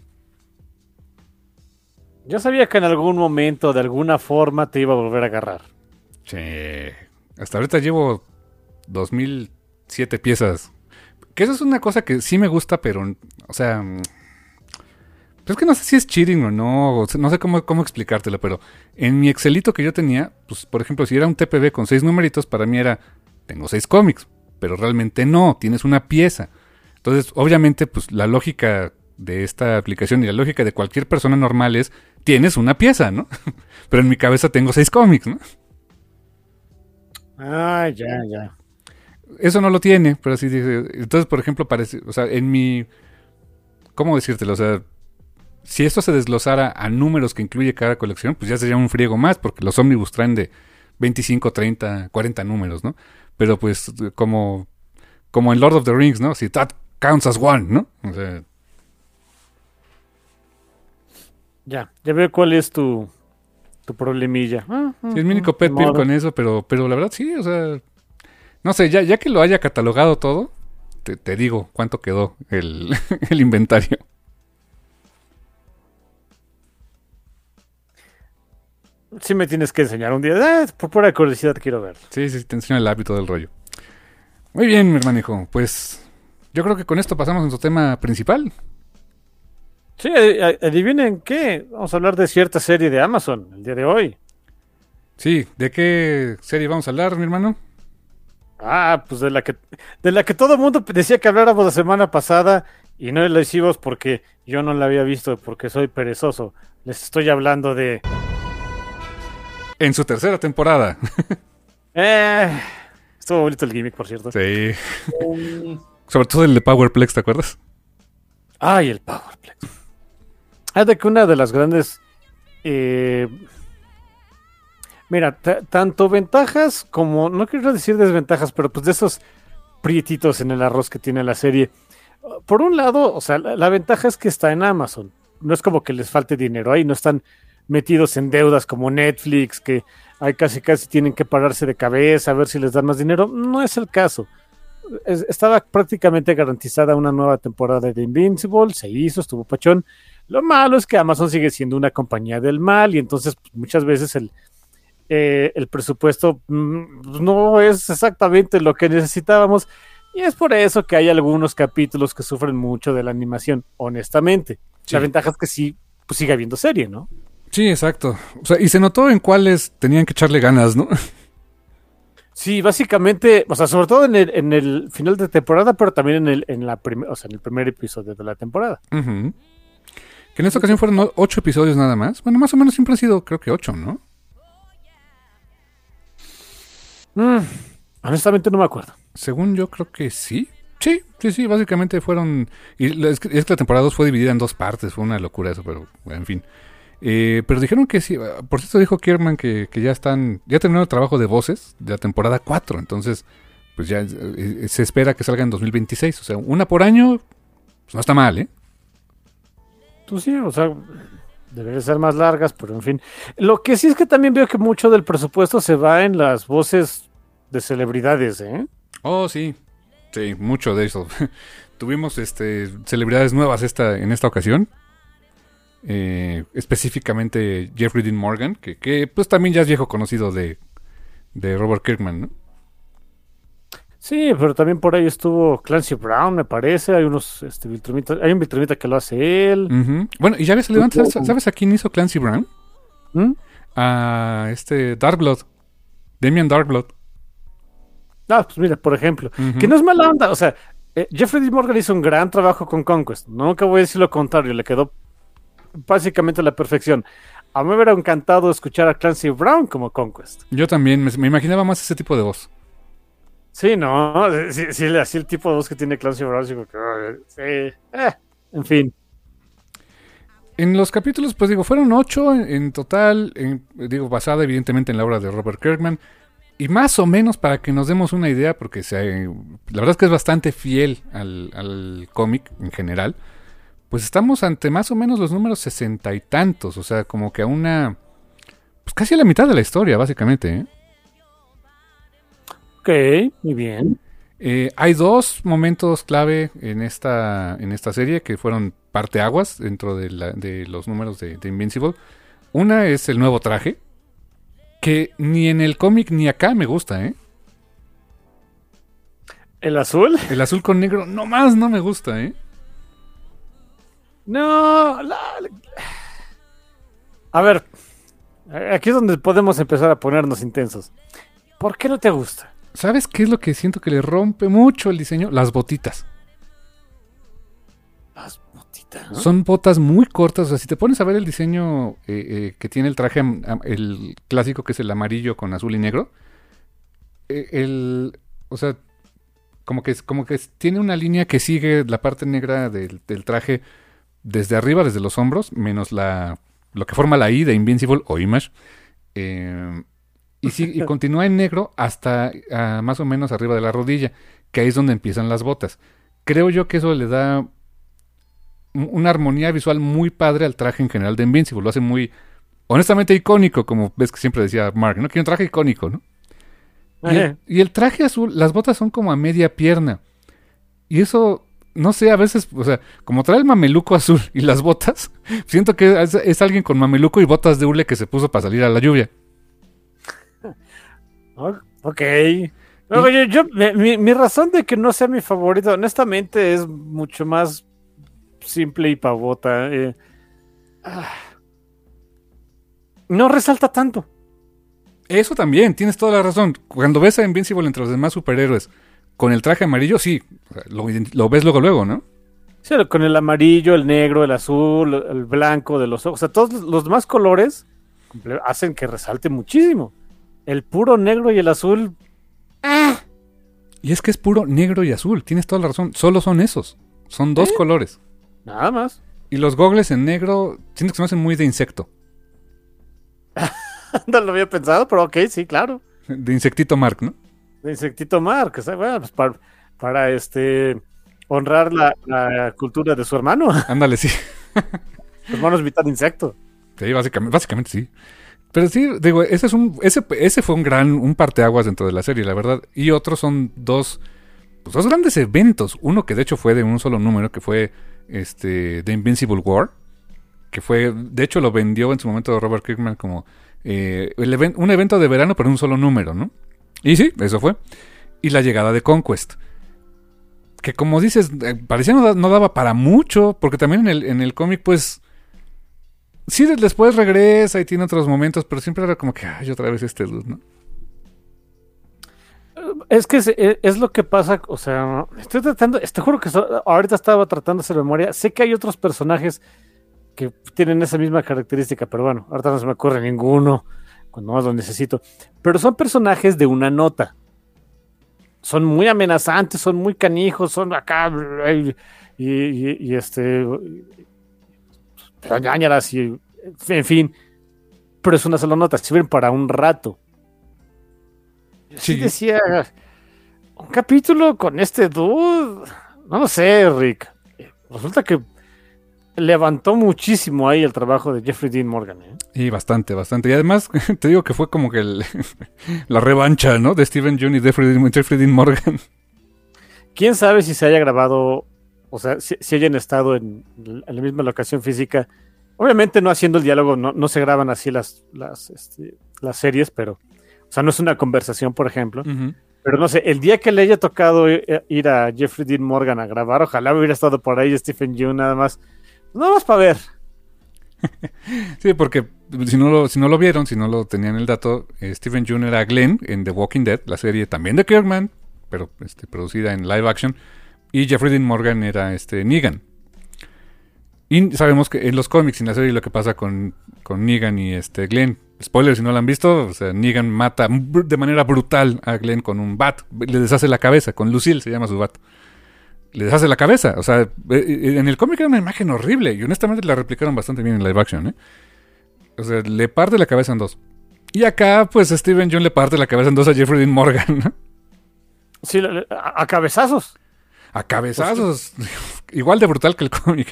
Yo sabía que en algún momento, de alguna forma, te iba a volver a agarrar. Che, hasta ahorita llevo 2007 piezas. Que eso es una cosa que sí me gusta, pero, o sea... Pues es que no sé si es cheating o no sé cómo explicártelo, pero en mi Excelito que yo tenía, pues por ejemplo, si era un TPB con 6 numeritos, para mí era, tengo 6 cómics. Pero realmente no, tienes una pieza. Entonces, obviamente, pues la lógica de esta aplicación y la lógica de cualquier persona normal es, tienes una pieza, ¿no? Pero en mi cabeza tengo 6 cómics, ¿no? Ya. Eso no lo tiene, pero así dice. Entonces, por ejemplo, parece, o sea, en mi... ¿Cómo decírtelo? O sea, si esto se desglosara a números que incluye cada colección, pues ya sería un friego más, porque los ómnibus traen de 25, 30, 40 números, ¿no? Pero pues como en Lord of the Rings, ¿no? Si that counts as one, ¿no? O sea... Ya veo cuál es tu problemilla. Sí, es mi único pet peeve con eso, pero la verdad sí, o sea... No sé, ya que lo haya catalogado todo, te digo cuánto quedó el inventario. Sí me tienes que enseñar un día. Por pura curiosidad quiero ver. Sí, te enseño el hábito del rollo. Muy bien, mi hermanijo. Pues yo creo que con esto pasamos a nuestro tema principal. Sí, adivinen qué. Vamos a hablar de cierta serie de Amazon el día de hoy. Sí, ¿de qué serie vamos a hablar, mi hermano? Pues de la que todo el mundo decía que habláramos la semana pasada y no la hicimos porque yo no la había visto porque soy perezoso. Les estoy hablando de... En su tercera temporada. Estuvo bonito el gimmick, por cierto. Sí. Sobre todo el de Powerplex, ¿te acuerdas? Ay, el Powerplex. De que una de las grandes... Mira, tanto ventajas como... No quiero decir desventajas, pero pues de esos prietitos en el arroz que tiene la serie. Por un lado, o sea, la ventaja es que está en Amazon. No es como que les falte dinero ahí, no están metidos en deudas como Netflix, que hay casi tienen que pararse de cabeza a ver si les dan más dinero. No es el caso. Estaba prácticamente garantizada una nueva temporada de Invincible, se hizo, estuvo pachón. Lo malo es que Amazon sigue siendo una compañía del mal y entonces pues, muchas veces el presupuesto no es exactamente lo que necesitábamos y es por eso que hay algunos capítulos que sufren mucho de la animación, honestamente. Sí. La ventaja es que sí, pues sigue habiendo serie, ¿no? Sí, exacto. O sea, y se notó en cuáles tenían que echarle ganas, ¿no? Sí, básicamente, o sea, sobre todo en el final de temporada, pero también en el primer episodio de la temporada. Uh-huh. Que en esta ocasión fueron 8 episodios nada más. Bueno, más o menos siempre ha sido, creo que 8, ¿no? Honestamente no me acuerdo. Según yo creo que sí. Sí, básicamente fueron... Y es que la temporada 2 fue dividida en 2 partes, fue una locura eso, pero en fin. Pero dijeron que sí, por cierto dijo Kirkman que ya terminaron el trabajo de voces de la temporada 4, entonces pues ya se espera que salga en 2026, o sea, una por año, pues no está mal, ¿eh? Tú sí, o sea, deberían ser más largas, pero en fin. Lo que sí es que también veo que mucho del presupuesto se va en las voces de celebridades, ¿eh? Oh, sí, mucho de eso. Tuvimos celebridades nuevas en esta ocasión. Específicamente Jeffrey Dean Morgan, que pues también ya es viejo conocido de Robert Kirkman, ¿no? Sí, pero también por ahí estuvo Clancy Brown, me parece. Hay unos hay un Viltrumita que lo hace él. Uh-huh. Bueno, y ya ves, ¿sabes a quién hizo Clancy Brown? A Darkblood, Damian Darkblood. Pues mira, por ejemplo, Uh-huh. que no es mala onda, o sea, Jeffrey Dean Morgan hizo un gran trabajo con Conquest. Nunca voy a decir lo contrario, le quedó básicamente a la perfección. A mí me hubiera encantado escuchar a Clancy Brown como Conquest. Yo también me imaginaba más ese tipo de voz. Sí, no, sí, así el tipo de voz que tiene Clancy Brown, sí, en fin. En los capítulos, pues digo, fueron 8 en total, basada evidentemente en la obra de Robert Kirkman, y más o menos para que nos demos una idea, porque la verdad es que es bastante fiel al cómic en general, pues estamos ante más o menos los números 60 y tantos, o sea, como que pues casi a la mitad de la historia, básicamente, ¿eh? Ok, muy bien. Hay 2 momentos clave en esta serie que fueron parteaguas dentro de los números de Invincible. Una es el nuevo traje, que ni en el cómic ni acá me gusta, ¿eh? ¿El azul? El azul con negro nomás no me gusta, ¿eh? No, a ver, aquí es donde podemos empezar a ponernos intensos. ¿Por qué no te gusta? ¿Sabes qué es lo que siento que le rompe mucho el diseño? Las botitas. Las botitas, ¿no? Son botas muy cortas. O sea, si te pones a ver el diseño que tiene el traje, el clásico que es el amarillo con azul y negro, o sea, como que tiene una línea que sigue la parte negra del traje desde arriba, desde los hombros, menos lo que forma la I de Invincible o Image. Y continúa en negro hasta más o menos arriba de la rodilla, que ahí es donde empiezan las botas. Creo yo que eso le da una armonía visual muy padre al traje en general de Invincible. Lo hace muy, honestamente, icónico, como ves que siempre decía Mark, ¿no? Que un traje icónico, ¿no? Y el traje azul, las botas son como a media pierna. Y eso, no sé, a veces, o sea, como trae el mameluco azul y las botas, siento que es alguien con mameluco y botas de hule que se puso para salir a la lluvia. Ok. Oye, mi razón de que no sea mi favorito, honestamente, es mucho más simple y pavota. No resalta tanto. Eso también, tienes toda la razón. Cuando ves a Invincible entre los demás superhéroes con el traje amarillo, sí, lo ves luego, ¿no? Sí, con el amarillo, el negro, el azul, el blanco de los ojos. O sea, todos los demás colores hacen que resalte muchísimo. El puro negro y el azul. Y es que es puro negro y azul, tienes toda la razón. Solo son esos. Son 2 colores. Nada más. Y los gogles en negro, siento que se me hacen muy de insecto. No lo había pensado, pero ok, sí, claro. De insectito Mark, ¿no? De insectito Mark. O sea, bueno, pues para honrar la cultura de su hermano. Ándale, sí. Su hermano es mitad insecto. Sí, básicamente sí. Pero sí, digo, ese fue un parteaguas dentro de la serie, la verdad. Y otros son 2 grandes eventos. Uno que de hecho fue de un solo número, que fue The Invincible War. Que fue, de hecho lo vendió en su momento Robert Kirkman como un evento de verano, pero un solo número, ¿no? Y sí, eso fue. Y la llegada de Conquest. Que como dices, parecía no daba para mucho, porque también en el cómic, pues... Sí, después regresa y tiene otros momentos, pero siempre era como que, ay, otra vez dude, ¿no? Es que es lo que pasa, o sea, estoy tratando, te juro que ahorita estaba tratando de hacer memoria, sé que hay otros personajes que tienen esa misma característica, pero bueno, ahorita no se me ocurre ninguno cuando más lo necesito. Pero son personajes de una nota. Son muy amenazantes, son muy canijos, son acá ñañaras y en fin, pero es una sola nota, sirven para un rato. Sí decía, un capítulo con este dude, no lo sé, Rick. Resulta que levantó muchísimo ahí el trabajo de Jeffrey Dean Morgan. Y bastante. Y además, te digo que fue como que la revancha, ¿no? De Steven Yeun y Jeffrey Dean Morgan. ¿Quién sabe si se haya grabado, o sea, si hayan estado en la misma locación física? Obviamente no haciendo el diálogo, no se graban así las series, pero, o sea, no es una conversación, por ejemplo. Uh-huh. Pero no sé, el día que le haya tocado ir a Jeffrey Dean Morgan a grabar, ojalá hubiera estado por ahí Stephen Yeun nada más para ver. Sí, porque si no lo vieron, si no lo tenían el dato, Stephen Yeun era Glenn en The Walking Dead, la serie también de Kirkman, pero producida en live action, y Jeffrey Dean Morgan era Negan. Y sabemos que en los cómics y en la serie lo que pasa con Negan y Glenn, spoiler si no lo han visto, o sea, Negan mata de manera brutal a Glenn con un bat, le deshace la cabeza, con Lucille se llama su bat. Le deshace la cabeza, o sea, en el cómic era una imagen horrible y honestamente la replicaron bastante bien en live action, O sea, le parte la cabeza en dos. Y acá, pues, Steven Yeun le parte la cabeza en dos a Jeffrey Dean Morgan, ¿no? Sí, a cabezazos. A cabezazos. Pues, igual de brutal que el cómic.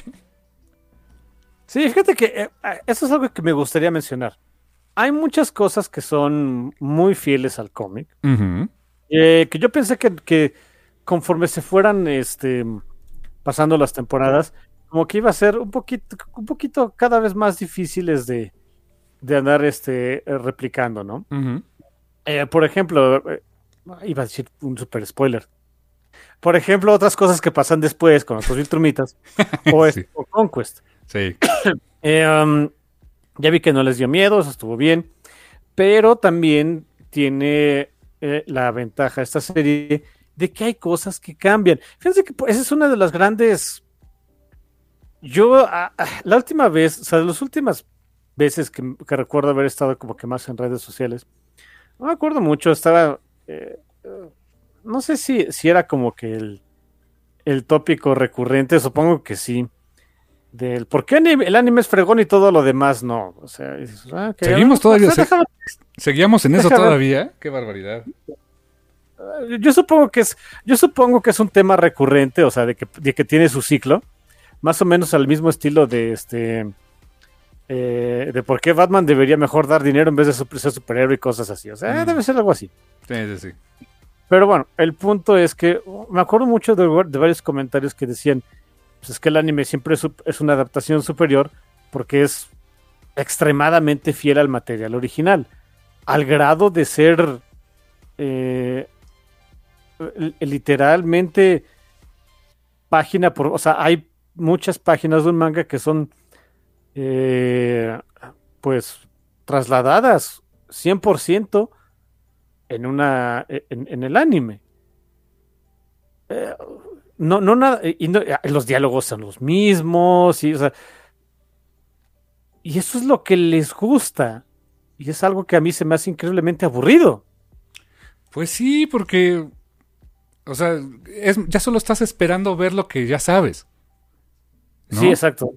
Sí, fíjate que eso es algo que me gustaría mencionar. Hay muchas cosas que son muy fieles al cómic. Uh-huh. Que yo pensé que conforme se fueran pasando las temporadas, como que iba a ser un poquito cada vez más difíciles de andar replicando, ¿no? Uh-huh. Por ejemplo, iba a decir un super spoiler. Por ejemplo, otras cosas que pasan después con los Viltrumitas o, sí. O Conquest. Sí. Ya vi que no les dio miedo, eso estuvo bien, pero también tiene la ventaja esta serie de que hay cosas que cambian. Fíjense que esa es una de las grandes... Yo, la última vez, o sea, de las últimas veces que recuerdo haber estado como que más en redes sociales, no me acuerdo mucho, estaba... no sé si era como que el tópico recurrente, supongo que sí, del por qué el anime es fregón y todo lo demás no. O sea, seguimos todavía, seguíamos en eso todavía. Qué barbaridad. Yo supongo que es un tema recurrente, o sea, de que tiene su ciclo, más o menos al mismo estilo de de por qué Batman debería mejor dar dinero en vez de ser superhéroe y cosas así. O sea, debe ser algo así. Sí. Pero bueno, el punto es que me acuerdo mucho de varios comentarios que decían, pues es que el anime siempre es una adaptación superior porque es extremadamente fiel al material original, al grado de ser literalmente página por... O sea, hay muchas páginas de un manga que son pues trasladadas 100% en el anime. No nada, y los diálogos son los mismos, y, o sea, y eso es lo que les gusta, y es algo que a mí se me hace increíblemente aburrido. Pues sí, porque, o sea, ya solo estás esperando ver lo que ya sabes, ¿no? Sí, exacto.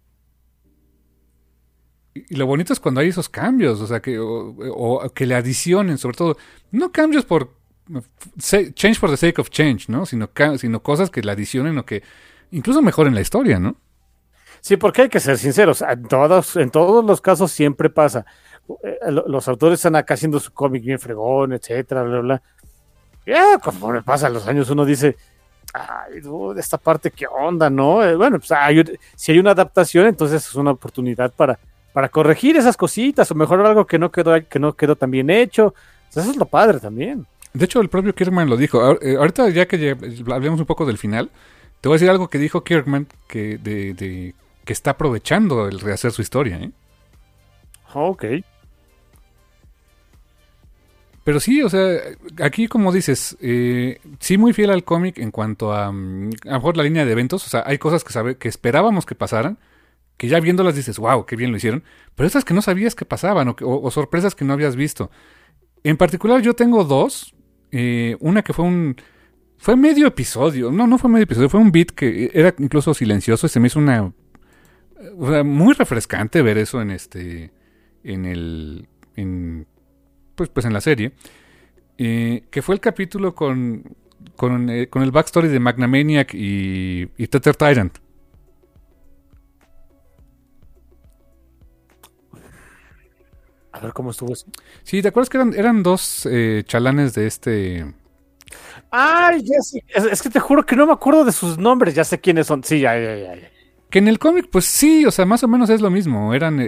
Y lo bonito es cuando hay esos cambios, o sea, o que le adicionen, sobre todo, no cambios por change for the sake of change, ¿no? Sino cosas que le adicionen o que incluso mejoren la historia, ¿no? Sí, porque hay que ser sinceros, en todos los casos siempre pasa. Los autores están acá haciendo su cómic bien fregón, etcétera, bla, bla. Ya, conforme pasan los años, uno dice, ay, dude, esta parte, ¿qué onda, no? Bueno, pues si hay una adaptación, entonces es una oportunidad para corregir esas cositas o mejorar algo que no quedó tan bien hecho. O sea, eso es lo padre también. De hecho, el propio Kirkman lo dijo. Ahorita, ya que hablemos un poco del final, te voy a decir algo que dijo Kirkman que está aprovechando el rehacer su historia, ¿eh? Ok. Pero sí, o sea, aquí como dices, sí muy fiel al cómic en cuanto a lo mejor la línea de eventos. O sea, hay cosas que esperábamos que pasaran, que ya viéndolas dices, wow, qué bien lo hicieron, pero esas que no sabías que pasaban o sorpresas que no habías visto. En particular yo tengo dos, una que fue medio episodio, no fue medio episodio, fue un beat que era incluso silencioso y se me hizo o sea, muy refrescante ver eso pues en la serie, que fue el capítulo con el backstory de Magnamaniac y Tether Tyrant. A ver cómo estuvo eso. Sí, ¿te acuerdas que eran dos chalanes de Ay, ya sé. Es que te juro que no me acuerdo de sus nombres. Ya sé quiénes son. Sí, ya. Que en el cómic, pues sí, o sea, más o menos es lo mismo. Eran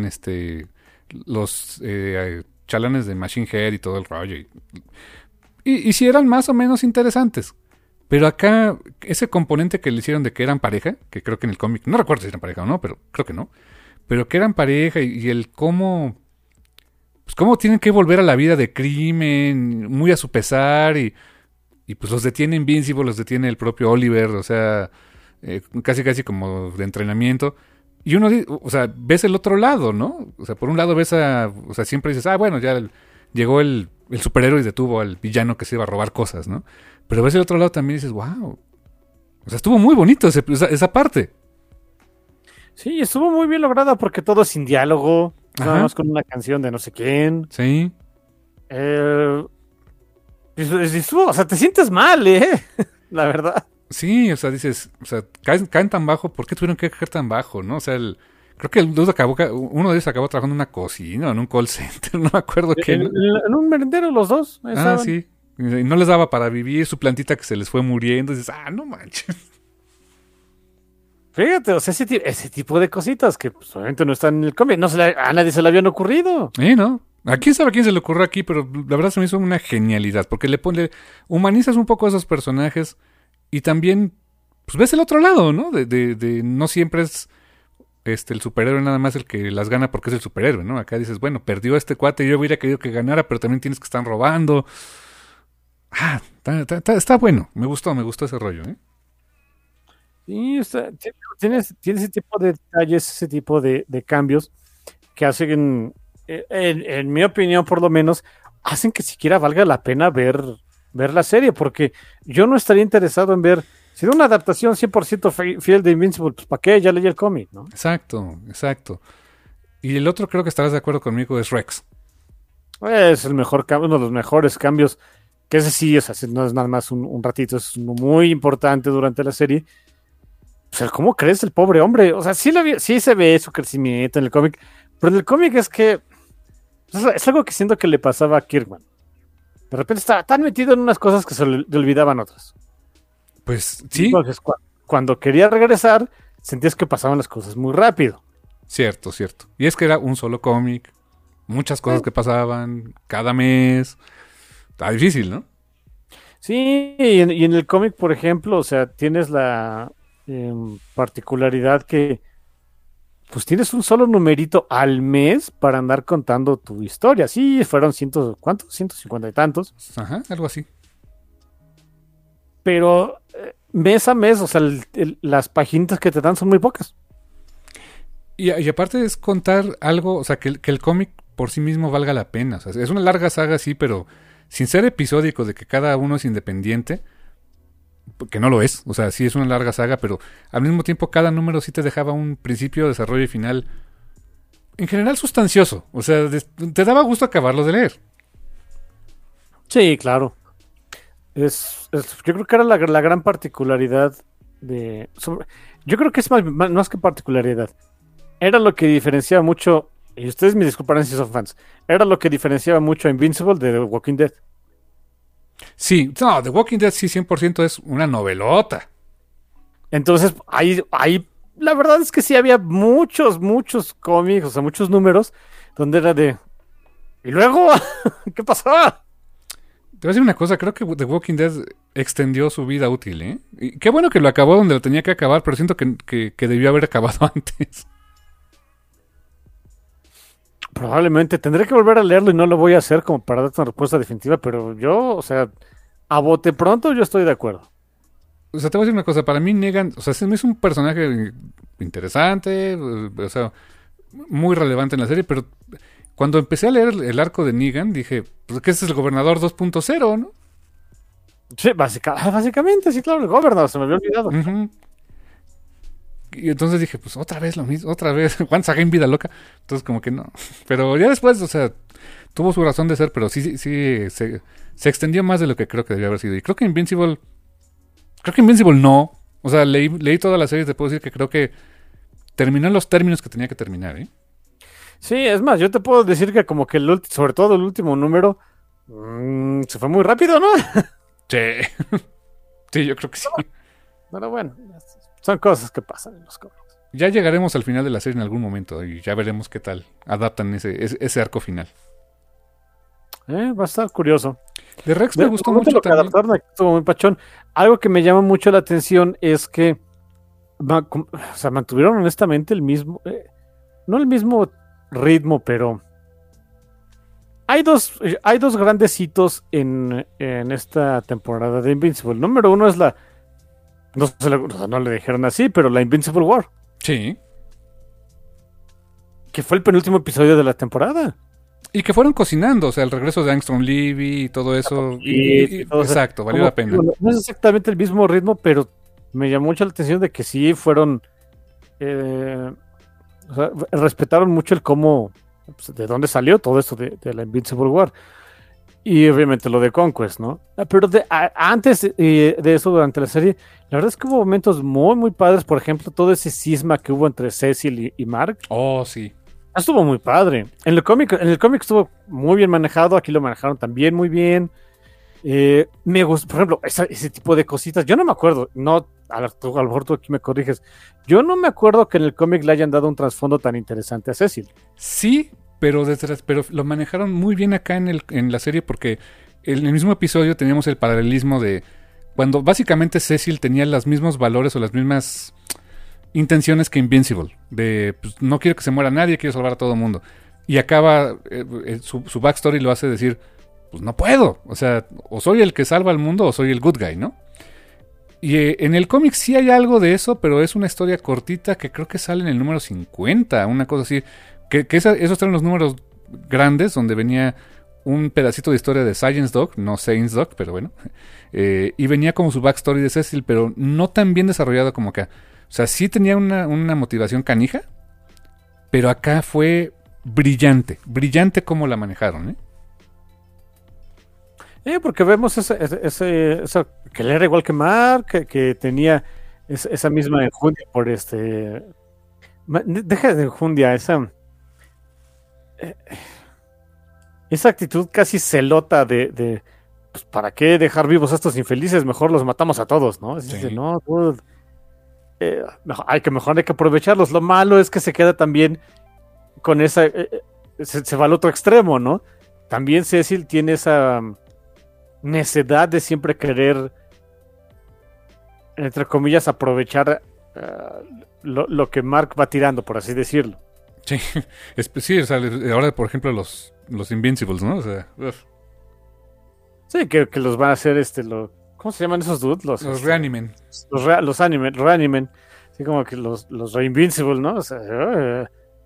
los chalanes de Machine Head y todo el rollo. Y sí eran más o menos interesantes. Pero acá, ese componente que le hicieron de que eran pareja, que creo que en el cómic, no recuerdo si eran pareja o no, pero creo que no. Pero que eran pareja y el cómo... Pues cómo tienen que volver a la vida de crimen, muy a su pesar, y pues los detiene Invincible, los detiene el propio Oliver, o sea, casi como de entrenamiento. Y uno, o sea, ves el otro lado, ¿no? O sea, por un lado ves o sea, siempre dices, bueno, ya llegó el superhéroe y detuvo al villano que se iba a robar cosas, ¿no? Pero ves el otro lado también y dices, wow. O sea, estuvo muy bonito esa parte. Sí, estuvo muy bien lograda porque todo es sin diálogo, nada Ajá. más con una canción de no sé quién. Sí. Estuvo, o sea, te sientes mal, la verdad. Sí, o sea, dices, o sea, caen tan bajo, ¿por qué tuvieron que caer tan bajo, no? O sea, creo que uno de ellos acabó trabajando en una cocina o en un call center, no me acuerdo qué. En un merendero los dos. Estaban. Sí. Y no les daba para vivir, su plantita que se les fue muriendo, y dices, no manches. Fíjate, o sea, ese tipo de cositas que pues, obviamente no están en el cómic, a nadie se le habían ocurrido. ¿No? ¿A quién sabe a quién se le ocurrió aquí? Pero la verdad se me hizo una genialidad, porque humanizas un poco a esos personajes y también, pues ves el otro lado, ¿no? De no siempre es el superhéroe nada más el que las gana porque es el superhéroe, ¿no? Acá dices, bueno, perdió este cuate, yo hubiera querido que ganara, pero también tienes que estar robando. Está bueno, me gustó ese rollo, ¿eh? Sí, tiene ese tipo de detalles, ese tipo de cambios que hacen, en mi opinión por lo menos, hacen que siquiera valga la pena ver la serie, porque yo no estaría interesado en ver, si era una adaptación 100% fiel de Invincible, pues ¿para qué? Ya leí el cómic, ¿no? Exacto. Y el otro creo que estarás de acuerdo conmigo es Rex. Es el mejor cambio, uno de los mejores cambios, que ese sí, o sea, no es nada más un ratito, es uno muy importante durante la serie. O sea, ¿cómo crees el pobre hombre? O sea, sí se ve su crecimiento en el cómic, pero en el cómic es que es algo que siento que le pasaba a Kirkman. De repente estaba tan metido en unas cosas que se le olvidaban otras. Pues sí. Entonces, cuando quería regresar, sentías que pasaban las cosas muy rápido. Cierto. Y es que era un solo cómic, muchas cosas que pasaban cada mes. Está difícil, ¿no? Sí, y en el cómic, por ejemplo, o sea, tienes la particularidad que pues tienes un solo numerito al mes para andar contando tu historia. Sí, fueron ¿cuántos? 150 y tantos. Ajá, algo así. Pero mes a mes, o sea, las paginitas que te dan son muy pocas. Y aparte es contar algo, o sea, que el cómic por sí mismo valga la pena. O sea, es una larga saga, sí, pero sin ser episódico de que cada uno es independiente, que no lo es, o sea, sí es una larga saga, pero al mismo tiempo cada número sí te dejaba un principio, desarrollo y final en general sustancioso, o sea, te daba gusto acabarlo de leer. Sí, claro. Yo creo que era la gran particularidad yo creo que es más que particularidad. Era lo que diferenciaba mucho, y ustedes me disculparán si son fans, era lo que diferenciaba mucho a Invincible de The Walking Dead. Sí, no, The Walking Dead sí 100% es una novelota. Entonces, ahí la verdad es que sí había muchos cómics, o sea, muchos números, donde era de... ¿Y luego? ¿Qué pasó? Te voy a decir una cosa, creo que The Walking Dead extendió su vida útil, ¿eh? Y qué bueno que lo acabó donde lo tenía que acabar, pero siento que debió haber acabado antes. Probablemente tendré que volver a leerlo y no lo voy a hacer como para darte una respuesta definitiva, pero yo, o sea, a bote pronto yo estoy de acuerdo. O sea, te voy a decir una cosa. Para mí Negan, o sea, se me es un personaje interesante, o sea, muy relevante en la serie, pero cuando empecé a leer el arco de Negan, dije, pues que este es el gobernador 2.0, ¿no? Sí, básicamente, sí, claro, el Governor, se me había olvidado. Uh-huh. Y entonces dije, pues otra vez lo mismo, otra vez, Once Again Vida Loca. Entonces como que no. Pero ya después, o sea, tuvo su razón de ser, pero sí se extendió más de lo que creo que debía haber sido. Y creo que Invincible no. O sea, leí toda la serie y te puedo decir que creo que terminó en los términos que tenía que terminar, ¿eh? Sí, es más, yo te puedo decir que como que sobre todo el último número se fue muy rápido, ¿no? Sí. Sí, yo creo que sí. Pero bueno, son cosas que pasan en los cómics. Ya llegaremos al final de la serie en algún momento y ya veremos qué tal adaptan ese arco final. Va a estar curioso. De Rex me gustó mucho lo que también. adaptaron estuvo muy pachón. Algo que me llama mucho la atención es que o sea, mantuvieron honestamente el mismo, no el mismo ritmo, pero hay dos grandes hitos en esta temporada de Invincible. Número uno es no le dijeron así, pero la Invincible War, Sí. que fue el penúltimo episodio de la temporada. Y que fueron cocinando, o sea, el regreso de Angstrom Levy y todo eso. Y todo, exacto, o sea, valió la pena. No es exactamente el mismo ritmo, pero me llamó mucho la atención de que sí fueron. O sea, respetaron mucho el cómo. Pues, de dónde salió todo esto de la Invincible War. Y obviamente lo de Conquest, ¿no? Pero antes de eso, durante la serie, la verdad es que hubo momentos muy, muy padres. Por ejemplo, todo ese cisma que hubo entre Cecil y Mark. Oh, sí. Estuvo muy padre. En el cómic estuvo muy bien manejado. Aquí lo manejaron también muy bien. Me gustó, por ejemplo, ese tipo de cositas. Yo no me acuerdo. No, a lo mejor tú aquí me corriges. Yo no me acuerdo que en el cómic le hayan dado un trasfondo tan interesante a Cecil. Sí, pero lo manejaron muy bien acá en la serie porque en el mismo episodio teníamos el paralelismo de cuando básicamente Cecil tenía los mismos valores o las mismas intenciones que Invincible, de pues, no quiero que se muera nadie, quiero salvar a todo el mundo. Y acaba, su backstory lo hace decir, pues no puedo, o sea, o soy el que salva al mundo o soy el good guy, ¿no? Y en el cómic sí hay algo de eso, pero es una historia cortita que creo que sale en el número 50, una cosa así, que esos eran los números grandes, donde venía un pedacito de historia de Science Dog, no Saints Dog, pero bueno, y venía como su backstory de Cecil, pero no tan bien desarrollado como acá. O sea, sí tenía una motivación canija, pero acá fue brillante como la manejaron, ¿eh? Porque vemos eso, que él era igual que Mark, que tenía esa misma enjundia por deja de enjundia, esa actitud casi celota de pues, ¿para qué dejar vivos a estos infelices? Mejor los matamos a todos, ¿no? Sí. Dice, no, dude, mejor hay que aprovecharlos. Lo malo es que se queda también con esa, se va al otro extremo, ¿no? También Cecil tiene esa necedad de siempre querer, entre comillas, aprovechar lo que Mark va tirando, por así decirlo. Sí, sí, o sea, ahora por ejemplo los Invincibles, ¿no? O sea, uf. Sí, que los van a hacer ¿cómo se llaman esos dudes? Los Reanimen. Los Reanimen. Así como que los Reinvincible, ¿no? O sea,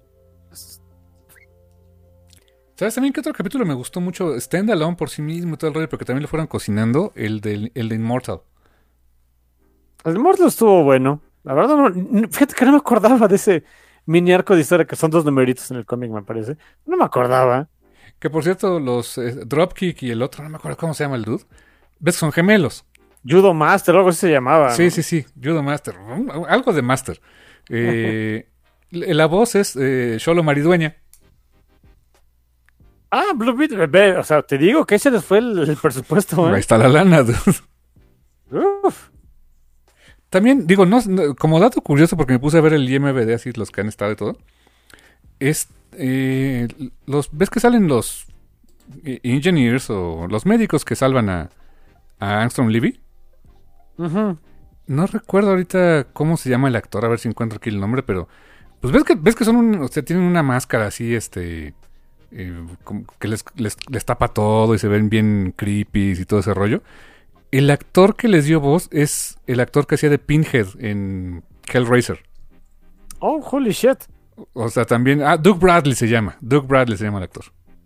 ¿Sabes también qué otro capítulo me gustó mucho? Standalone por sí mismo y todo el rollo, porque también lo fueron cocinando, el de Immortal. el de Mortal estuvo bueno. La verdad, fíjate que no me acordaba de ese mini arco de historia, que son 2 numeritos en el cómic, me parece. No me acordaba. Que por cierto, los Dropkick y el otro, no me acuerdo cómo se llama el dude. ¿Ves? Son gemelos. Judo Master, algo así se llamaba. Sí, ¿no? sí, Judo Master. Algo de Master. La voz es Xolo Maridueña. Ah, Blue Beetle, o sea, te digo que ese les fue el presupuesto, ¿eh? Ahí está la lana, dude. Uf. También, digo, como dato curioso, porque me puse a ver el IMBD, así los que han estado y todo. ¿Ves que salen los engineers o los médicos que salvan a Angstrom Levy? Uh-huh. No recuerdo ahorita cómo se llama el actor, a ver si encuentro aquí el nombre, pero pues ves que son o sea, tienen una máscara así, como que les tapa todo y se ven bien creepy y todo ese rollo. el actor que les dio voz es el actor que hacía de Pinhead en Hellraiser. Oh, holy shit. O sea, también... Doug Bradley se llama. Doug Bradley se llama el actor.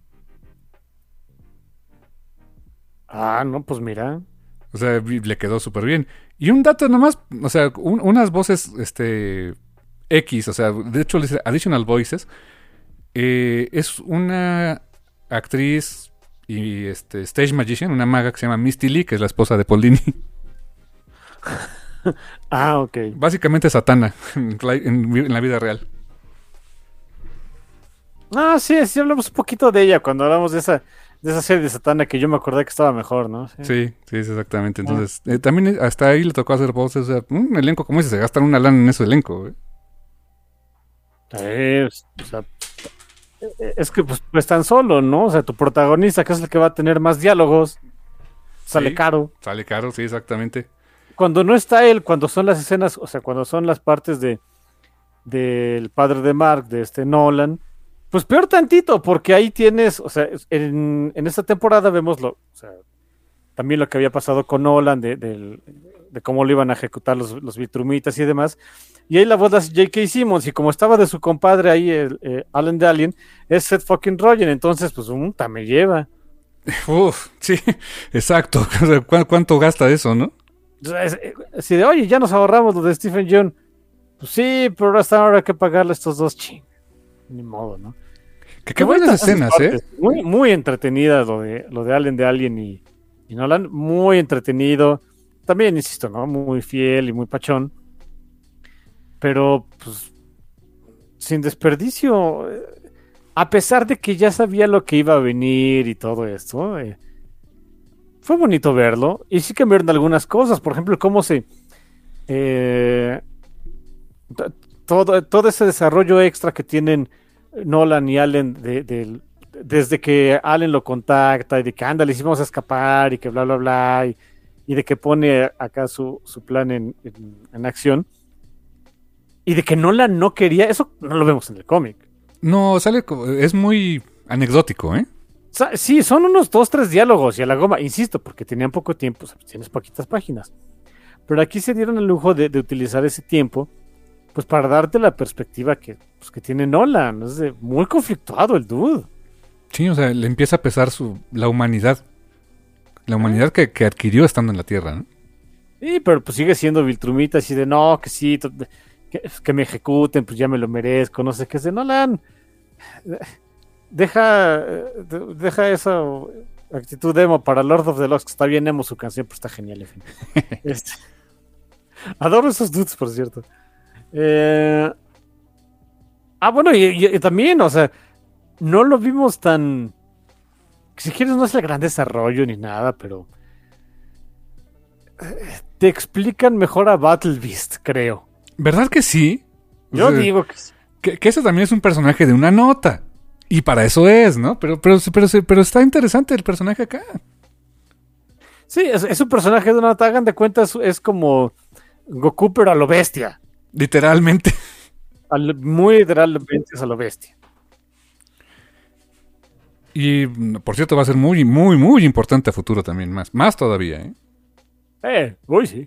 No, pues mira. O sea, le quedó súper bien. Y un dato nomás, o sea, unas voces, X, o sea, de hecho, le dice Additional Voices. Es una actriz y stage magician, una maga que se llama Misty Lee, que es la esposa de Paul Dini. Ok. Básicamente Satana en la vida real. Sí, hablamos un poquito de ella cuando hablamos de esa serie de Satana que yo me acordé que estaba mejor, ¿no? Sí, exactamente. Entonces, también hasta ahí le tocó hacer voces. O sea, un elenco, como dices, se gastan una lana en ese elenco, güey. O sea, es que pues tan solo, ¿no? O sea, tu protagonista, que es el que va a tener más diálogos, sale caro. Sale caro, sí, exactamente. Cuando no está él, cuando son las escenas, o sea, cuando son las partes del padre de Mark, de Nolan, pues peor tantito, porque ahí tienes, o sea, en esta temporada vemos también lo que había pasado con Nolan, de cómo lo iban a ejecutar los Viltrumitas y demás. Y ahí la voz de J.K. Simmons, y como estaba de su compadre ahí, Alan de Alien, es Seth fucking Rogen, entonces, pues, me lleva. Sí, exacto. ¿Cuánto gasta eso, no? Así de, oye, ya nos ahorramos lo de Stephen Yeun. Pues sí, pero hasta ahora hay que pagarle a estos dos ni modo, ¿no? Qué buenas escenas, Muy, muy entretenidas lo de Allen de Alien y Nolan, muy entretenido. También, insisto, ¿no? Muy fiel y muy pachón. Pero, pues, sin desperdicio. A pesar de que ya sabía lo que iba a venir y todo esto, fue bonito verlo. Y sí cambiaron algunas cosas. Por ejemplo, cómo se... todo ese desarrollo extra que tienen Nolan y Allen desde que Allen lo contacta y de que ándale, sí vamos a escapar y que bla bla bla y de que pone acá su plan en acción y de que Nolan no quería, eso no lo vemos en el cómic. No, es muy anecdótico, ¿eh? Sí, son unos 2-3 diálogos y a la goma, insisto, porque tenían poco tiempo, o sea, tienes poquitas páginas. Pero aquí se dieron el lujo de utilizar ese tiempo pues para darte la perspectiva que tiene Nolan. Es muy conflictuado el dude. Sí, o sea, le empieza a pesar la humanidad. La humanidad que adquirió estando en la Tierra, ¿no? Sí, pero pues sigue siendo Viltrumita, así de no, que sí, que me ejecuten, pues ya me lo merezco, no sé qué es de Nolan. Deja esa actitud emo para Lord of the Lost, que está bien emo su canción, pero está genial, en fin. Adoro esos dudes, por cierto. Bueno, y también, o sea, no lo vimos tan... Si quieres, no es el gran desarrollo ni nada, pero... te explican mejor a Battle Beast, creo. ¿Verdad que sí? Yo digo que sí. Que ese también es un personaje de una nota. Y para eso es, ¿no? Pero está interesante el personaje acá. Sí, es un personaje de una nota, hagan de cuenta, es como Goku, pero a lo bestia. Literalmente. Muy literalmente es a lo bestia. Y, por cierto, va a ser muy, muy, muy importante a futuro también. Más todavía, ¿eh? Sí.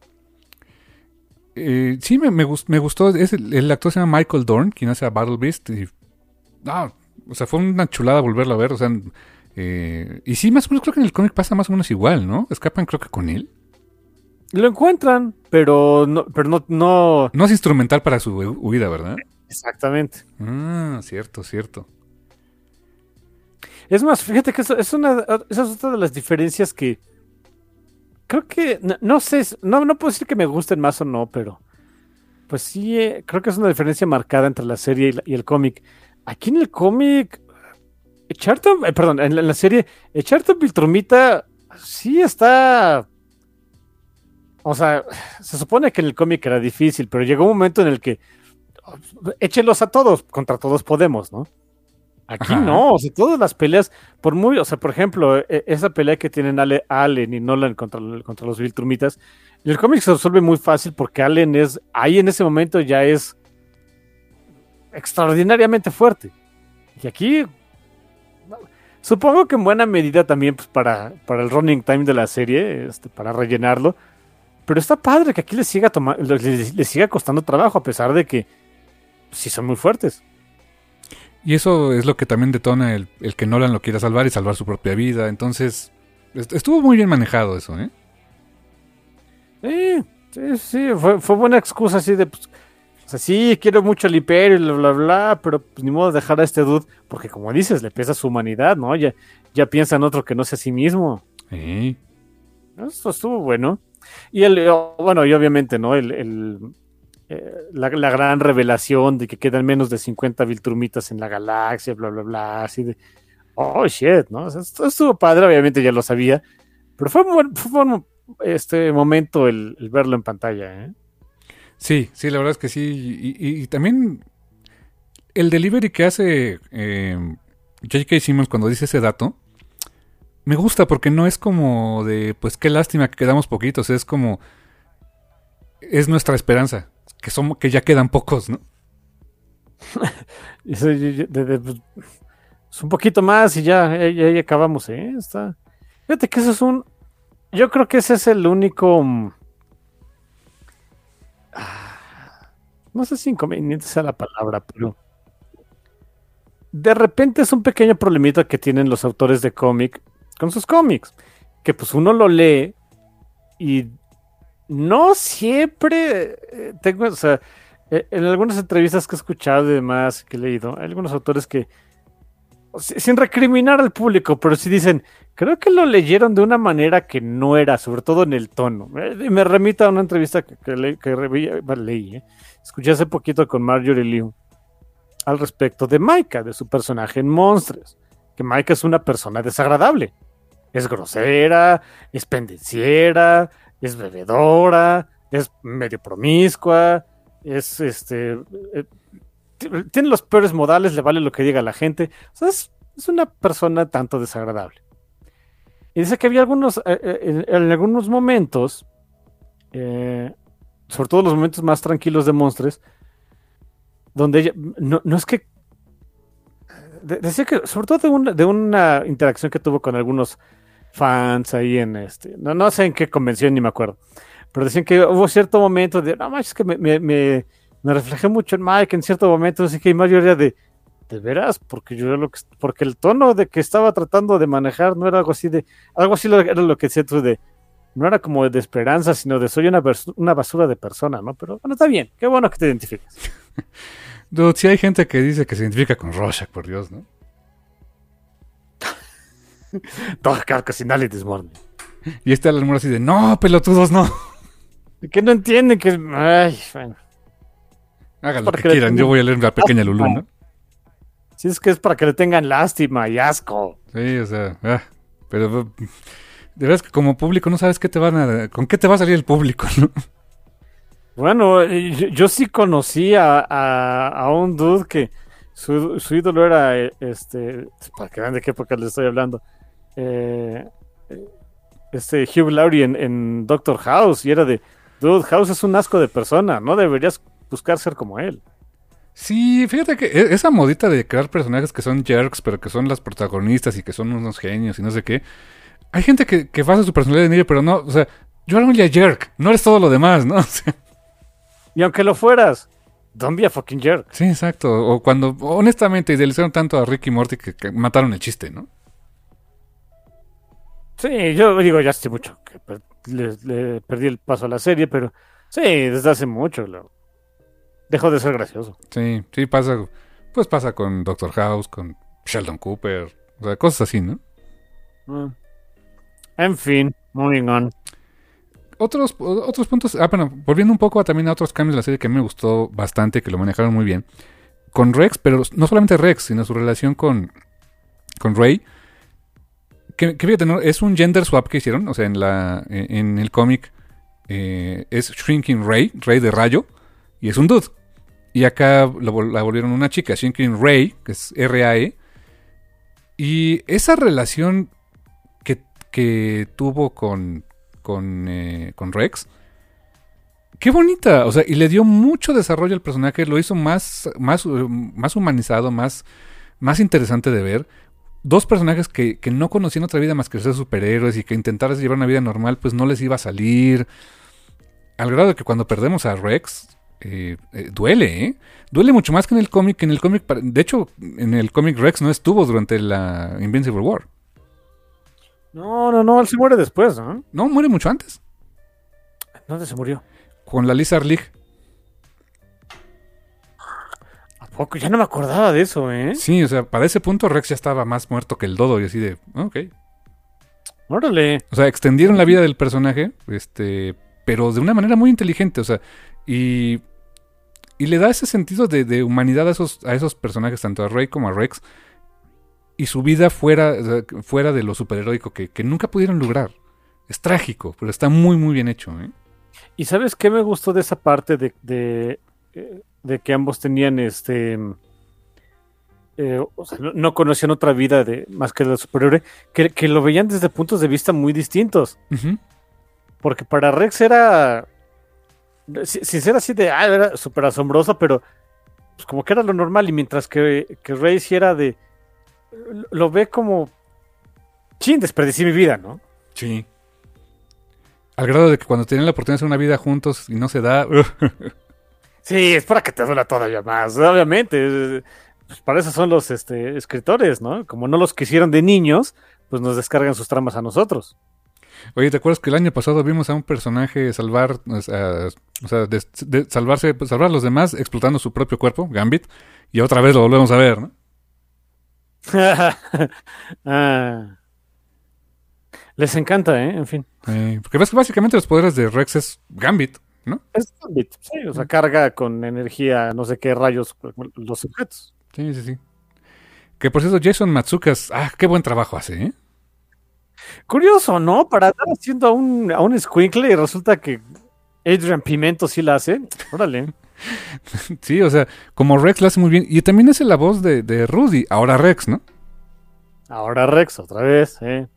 Sí, me gustó. El actor se llama Michael Dorn, quien hace a Battle Beast. O sea, fue una chulada volverlo a ver. O sea, y sí, más o menos creo que en el cómic pasa más o menos igual, ¿no? Escapan, creo que con él. Lo encuentran, pero no. No es instrumental para su huida, ¿verdad? Exactamente. Cierto. Es más, fíjate que esa es otra de las diferencias que creo que, no sé, no puedo decir que me gusten más o no, pero pues sí, creo que es una diferencia marcada entre la serie y el cómic. Aquí en el cómic, en la serie, Echarte Viltrumita sí está... O sea, se supone que en el cómic era difícil, pero llegó un momento en el que échelos a todos, contra todos podemos, ¿no? Aquí no, o sea, todas las peleas, o sea, por ejemplo, esa pelea que tienen Allen y Nolan contra los Viltrumitas, en el cómic se resuelve muy fácil porque Allen ahí en ese momento ya es extraordinariamente fuerte. Y aquí Supongo que en buena medida también pues, para el running time de la serie, para rellenarlo. Pero está padre que aquí les siga les siga costando trabajo, a pesar de que sí son muy fuertes. Y eso es lo que también detona el que Nolan lo quiera salvar y salvar su propia vida. Entonces, estuvo muy bien manejado eso, ¿eh? Sí, fue buena excusa así de, pues, o sea, sí, quiero mucho al Imperio y bla, bla, bla, pero pues, ni modo de dejar a este dude, porque como dices, le pesa su humanidad, ¿no? Ya piensa en otro que no sea a sí mismo. Sí. Eso estuvo bueno. Y bueno, y obviamente, ¿no? La gran revelación de que quedan menos de 50 Viltrumitas en la galaxia, bla, bla, bla, así de, oh, shit, ¿no? O sea, esto estuvo padre, obviamente ya lo sabía, pero fue un buen momento el verlo en pantalla, ¿eh? Sí, la verdad es que sí. Y también el delivery que hace J.K. Simmons cuando dice ese dato, me gusta porque no es como de, pues qué lástima que quedamos poquitos, es como, es nuestra esperanza, que ya quedan pocos, ¿no? Pues, un poquito más y ya acabamos, ¿eh? Fíjate que yo creo que ese es el único, no sé si inconveniente sea la palabra, pero de repente es un pequeño problemita que tienen los autores de cómic con sus cómics, que pues uno lo lee y no siempre tengo, o sea, en algunas entrevistas que he escuchado y demás, que he leído, hay algunos autores que, sin recriminar al público, pero sí dicen, creo que lo leyeron de una manera que no era, sobre todo en el tono. Me remito a una entrevista que leí, escuché hace poquito con Marjorie Liu al respecto de Maika, de su personaje en Monstruos, que Maika es una persona desagradable. Es grosera, es pendenciera, es bebedora, es medio promiscua, tiene los peores modales, le vale lo que diga la gente. O sea, es una persona tanto desagradable. Y dice que había en algunos momentos, sobre todo los momentos más tranquilos de Monstruos, donde ella, no es que, decía que, sobre todo de una interacción que tuvo con algunos fans ahí no sé en qué convención ni me acuerdo, pero decían que hubo cierto momento de, no manches, que me reflejé mucho en Mike en cierto momento, así que hay mayoría de veras, porque porque el tono de que estaba tratando de manejar no era algo así era lo que decía tú no era como de esperanza, sino de soy una basura de persona, ¿no? Pero bueno, está bien, qué bueno que te identifiques. Dude, si hay gente que dice que se identifica con Rorschach, por Dios, ¿no? Dark Arcasinal this morning. Y Alan Moore así de, no, pelotudos, no. Que no entienden que, ay, bueno. Hagan lo que quieran, yo voy a leer La Pequeña Lulú, ¿no? Sí, es que es para que le tengan lástima y asco. Sí, o sea, pero de verdad que como público no sabes con qué te va a salir el público, ¿no? Bueno, yo sí conocí a un dude que su ídolo era, para que vean de qué época les estoy hablando, Hugh Laurie en Doctor House, y era de, dude, House es un asco de persona, no deberías buscar ser como él. Sí, fíjate que esa modita de crear personajes que son jerks, pero que son las protagonistas y que son unos genios y no sé qué. Hay gente que basa su personalidad en ello, pero no, o sea, you're only a jerk, no eres todo lo demás, ¿no? O sea, y aunque lo fueras, don't be a fucking jerk. Sí, exacto. O cuando, honestamente, idealizaron tanto a Rick y Morty que mataron el chiste, ¿no? Sí, yo digo, ya hace mucho que le perdí el paso a la serie, pero sí, desde hace mucho dejó de ser gracioso. Sí, pasa con Doctor House, con Sheldon Cooper, o sea, cosas así, ¿no? En fin, moving on. Otros puntos, bueno, volviendo un poco también a otros cambios de la serie que a mí me gustó bastante, que lo manejaron muy bien. Con Rex, pero no solamente Rex, sino su relación con Ray. Que fíjate, ¿no? Es un gender swap que hicieron, o sea, en el cómic es Shrinking Ray de rayo, y es un dude. Y acá la volvieron una chica, Shrinking Ray, que es R-A-E. Y esa relación que tuvo con Rex, qué bonita, o sea, y le dio mucho desarrollo al personaje, lo hizo más humanizado, más interesante de ver. dos personajes que no conocían otra vida más que ser superhéroes y que intentar llevar una vida normal, pues no les iba a salir. Al grado de que cuando perdemos a Rex, duele, ¿eh? Duele mucho más que en el cómic. De hecho, en el cómic Rex no estuvo durante la Invincible War. No, él se muere después, ¿no? No, muere mucho antes. ¿Dónde se murió? Con la Lizard League. ¿A poco? Ya no me acordaba de eso, ¿eh? Sí, o sea, para ese punto Rex ya estaba más muerto que el Dodo y así de, ok. Órale. O sea, extendieron la vida del personaje, pero de una manera muy inteligente, o sea, y le da ese sentido de humanidad a esos personajes, tanto a Rey como a Rex, y su vida fuera de lo superheroico que nunca pudieron lograr. Es trágico, pero está muy, muy bien hecho, ¿eh? ¿Y sabes qué me gustó de esa parte de que ambos tenían o sea, no conocían otra vida más que la superhéroe, que lo veían desde puntos de vista muy distintos? Uh-huh. Porque para Rex era, sin ser así era súper asombroso, pero pues como que era lo normal, y mientras que Rey sí era lo ve como, chin, desperdicié mi vida, ¿no? Sí. Al grado de que cuando tienen la oportunidad de hacer una vida juntos y no se da... Sí, es para que te duela todavía más, obviamente. Pues para eso son los escritores, ¿no? Como no los quisieron de niños, pues nos descargan sus tramas a nosotros. Oye, ¿te acuerdas que el año pasado vimos a un personaje salvar a los demás explotando su propio cuerpo, Gambit, y otra vez lo volvemos a ver, ¿no? Les encanta, en fin. Porque ves que básicamente los poderes de Rex es Gambit, ¿no? Es Gambit, sí, o sea, carga con energía, no sé qué rayos, los objetos. Sí. Que por cierto, Jason Matsukas, qué buen trabajo hace, ¿eh? Curioso, ¿no? Para andar haciendo a un escuincle y resulta que Adrian Pimento sí la hace. Órale. Sí, o sea, como Rex la hace muy bien. Y también hace la voz de Rudy, ahora Rex, ¿no? Ahora Rex, otra vez,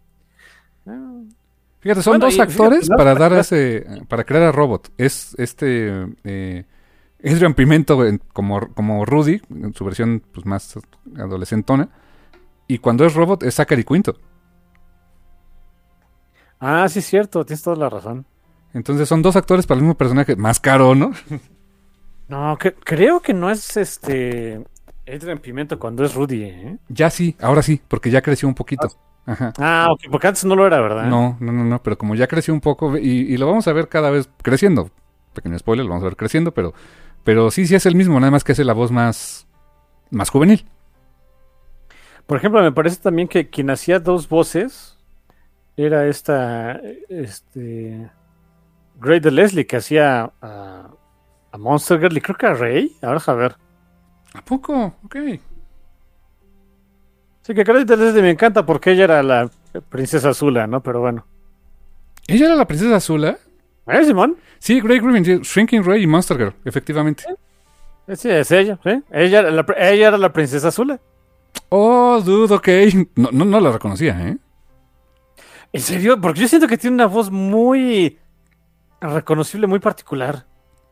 Fíjate, son dos actores para crear a Robot. Es Adrian Pimento como Rudy, en su versión pues, más adolescentona. Y cuando es Robot es Zachary Quinto. Sí, es cierto, tienes toda la razón. Entonces son dos actores para el mismo personaje, más caro, ¿no? No, creo que no es Adrian Pimento cuando es Rudy, ¿eh? Ya sí, ahora sí, porque ya creció un poquito. Ajá. Ok, porque antes no lo era, ¿verdad? No, pero como ya creció un poco y lo vamos a ver cada vez creciendo. Pequeño spoiler, lo vamos a ver creciendo, pero sí es el mismo, nada más que hace la voz más juvenil. Por ejemplo, me parece también que quien hacía dos voces era Grey de Leslie, que hacía a Monster Girl y creo que a Rey. Ahora a ver. ¿A poco? Ok. Sí, que Grey de Leslie me encanta porque ella era la princesa Azula, ¿no? Pero bueno. ¿Ella era la princesa Azula? Simón? Sí, Grey Griffin, Shrinking Ray y Monster Girl, efectivamente. Sí, es ella, ¿sí? Ella era la princesa Azula. Oh, dude, ok. No la reconocía, ¿eh? ¿En serio? Porque yo siento que tiene una voz muy reconocible, muy particular.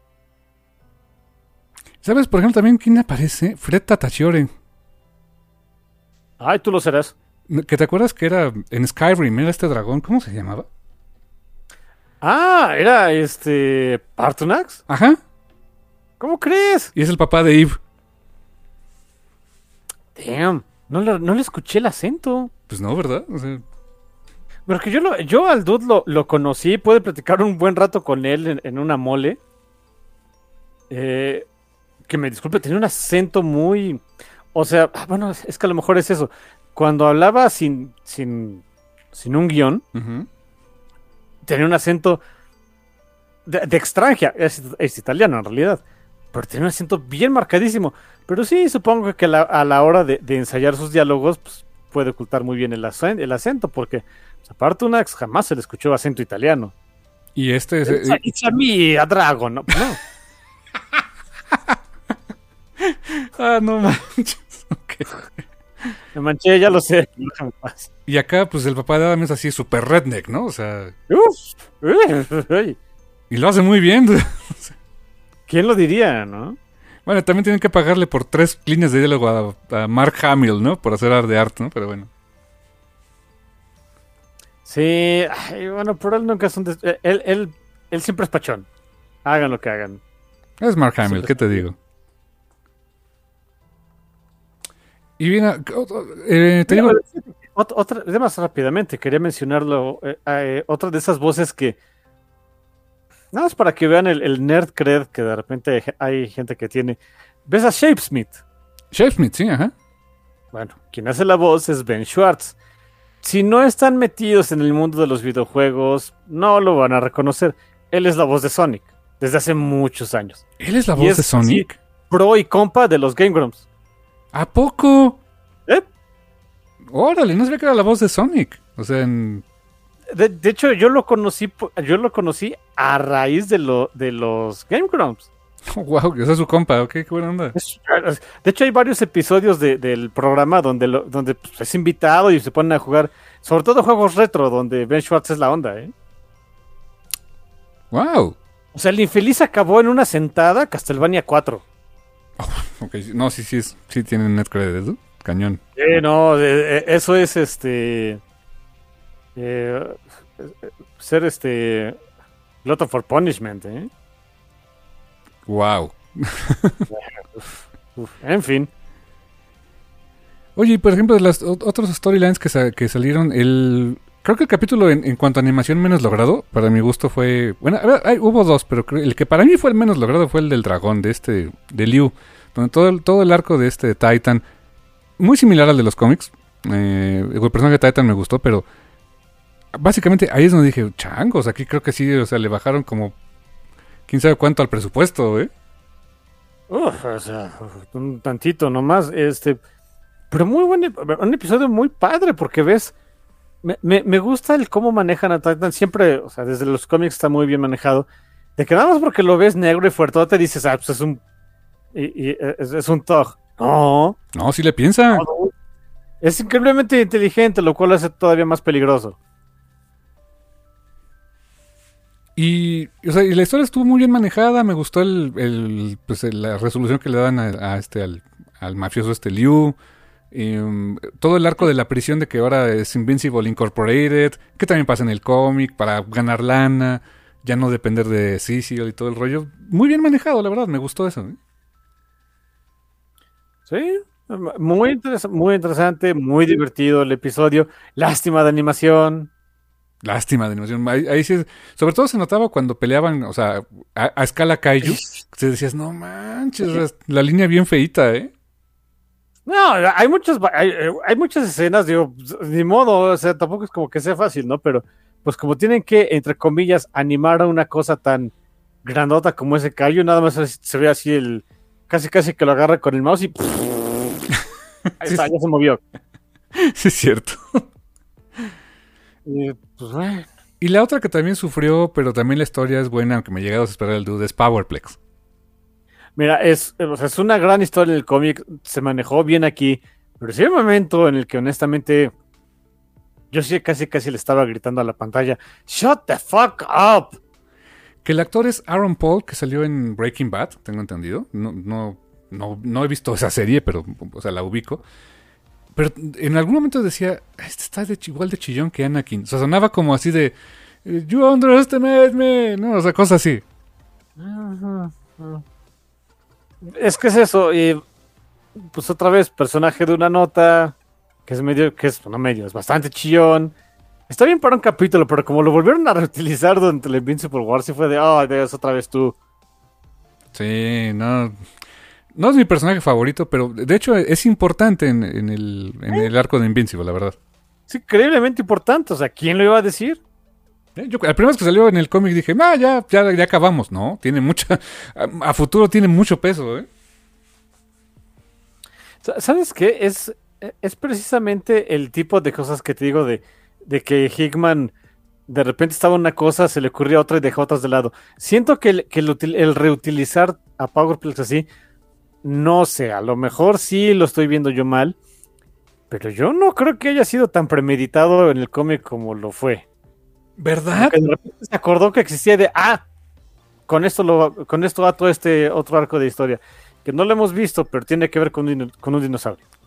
¿Sabes, por ejemplo, también quién aparece? Fred Tatasciore. Ay, tú lo serás. ¿Que te acuerdas que era en Skyrim? Era este dragón, ¿cómo se llamaba? Era Partunax. Ajá. ¿Cómo crees? Y es el papá de Eve. Damn, no le escuché el acento. Pues no, ¿verdad? O sea... Porque yo al dude lo conocí, pude platicar un buen rato con él en una mole. Que me disculpe, tenía un acento muy... O sea, bueno, es que a lo mejor es eso. Cuando hablaba sin un guión, uh-huh, tenía un acento de extranjera. Es italiano en realidad. Pero tenía un acento bien marcadísimo. Pero sí, supongo que a la hora de ensayar sus diálogos, pues, puede ocultar muy bien el acento, porque aparte Unax jamás se le escuchó acento italiano. Y este es... It's a me, a dragon, ¿no? no manches. Okay. Me manché, ya lo sé. Y acá, pues el papá de Adam es así súper redneck, ¿no? O sea... y lo hace muy bien. ¿Quién lo diría, no? Bueno, también tienen que pagarle por 3 líneas de diálogo a Mark Hamill, ¿no? Por hacer art de arte, ¿no? Pero bueno. Sí, ay, bueno, pero él nunca es un... él siempre es pachón. Hagan lo que hagan. Es Mark Hamill, Siempre ¿qué es te pachón. digo? Te Mira, digo, otra, además rápidamente, quería mencionarlo. Otra de esas voces que, nada más para que vean el nerd cred que de repente hay gente que tiene. ¿Ves a Shapesmith? Chef Smith, sí, ajá. Bueno, quien hace la voz es Ben Schwartz. Si no están metidos en el mundo de los videojuegos, no lo van a reconocer. Él es la voz de Sonic desde hace muchos años. ¿Él es la Y voz es de Sonic? así, pro y compa de los Game Grumps. ¿A poco? ¿Eh? Órale, no sabía que era la voz de Sonic. O sea, De hecho, yo lo conocí a raíz de los Game Grumps. wow, que es su compa, ok, qué buena onda. De hecho, hay varios episodios del programa donde pues, es invitado y se ponen a jugar, sobre todo juegos retro, donde Ben Schwartz es la onda, ¿eh? Wow. O sea, el infeliz acabó en una sentada Castlevania 4. Ok, no, sí tienen net credit, ¿no? Cañón. No, eso es ser Glutton for Punishment, ¿eh? Wow. En fin. Oye, y por ejemplo, de las otros storylines que salieron, creo que el capítulo en cuanto a animación menos logrado, para mi gusto fue... Bueno, a ver, hubo dos, pero el que para mí fue el menos logrado fue el del dragón, de Liu, donde todo el arco de este Titan, muy similar al de los cómics, el personaje de Titan me gustó, pero básicamente ahí es donde dije, changos, aquí creo que sí, o sea, le bajaron como quién sabe cuánto al presupuesto, ¿eh? O sea, un tantito nomás, pero muy buen, un episodio muy padre porque ves, me gusta el cómo manejan a Titan, siempre, o sea, desde los cómics está muy bien manejado, de que nada más porque lo ves negro y fuerte te dices, pues es es un Thug. No, No, sí le piensa. no, es increíblemente inteligente, lo cual lo hace todavía más peligroso. O sea, y la historia estuvo muy bien manejada, me gustó pues, la resolución que le dan al mafioso Liu. Todo el arco de la prisión de que ahora es Invincible Incorporated, que también pasa en el cómic para ganar lana, ya no depender de Cecil y todo el rollo. Muy bien manejado, la verdad, me gustó eso, ¿eh? Sí, muy interesante, muy divertido el episodio. Lástima de animación. Lástima de animación. Ahí sí, sobre todo se notaba cuando peleaban, o sea, a escala kaiju, te decías, no manches, la línea bien feíta, ¿eh? No, hay muchas escenas, digo, ni modo, o sea, tampoco es como que sea fácil, ¿no? Pero, pues como tienen que, entre comillas, animar a una cosa tan grandota como ese callo, nada más se ve así casi que lo agarra con el mouse y ahí está, ya se movió. Sí, es cierto. Y, pues, bueno. Y la otra que también sufrió, pero también la historia es buena, aunque me llegado a esperar el dude, es Powerplex. Mira, o sea, es una gran historia en el cómic, se manejó bien aquí, pero sí hay un momento en el que honestamente yo sí casi le estaba gritando a la pantalla, ¡Shut the fuck up! Que el actor es Aaron Paul, que salió en Breaking Bad, tengo entendido. No he visto esa serie, pero, o sea, la ubico. Pero en algún momento decía, este está igual de chillón que Anakin. O sea, sonaba como así de, You underestimate me. No, o sea, cosas así. Es que es eso, y pues otra vez, personaje de una nota, que es bastante chillón. Está bien para un capítulo, pero como lo volvieron a reutilizar durante el Invincible War, sí fue de, Dios, otra vez tú. Sí, no. No es mi personaje favorito, pero de hecho es importante en el arco de Invincible, la verdad. Es increíblemente importante, o sea, ¿quién lo iba a decir? Yo, la primera vez que salió en el cómic dije, ya acabamos, ¿no? Tiene mucha. A futuro tiene mucho peso, ¿eh? ¿Sabes qué? Es precisamente el tipo de cosas que te digo de que Hickman de repente estaba una cosa, se le ocurría otra y dejó otras de lado. Siento que el reutilizar a Powerplex así, no sé, a lo mejor sí lo estoy viendo yo mal, pero yo no creo que haya sido tan premeditado en el cómic como lo fue. ¿Verdad? Que de repente se acordó que existía con esto va todo este otro arco de historia, que no lo hemos visto, pero tiene que ver con un dinosaurio.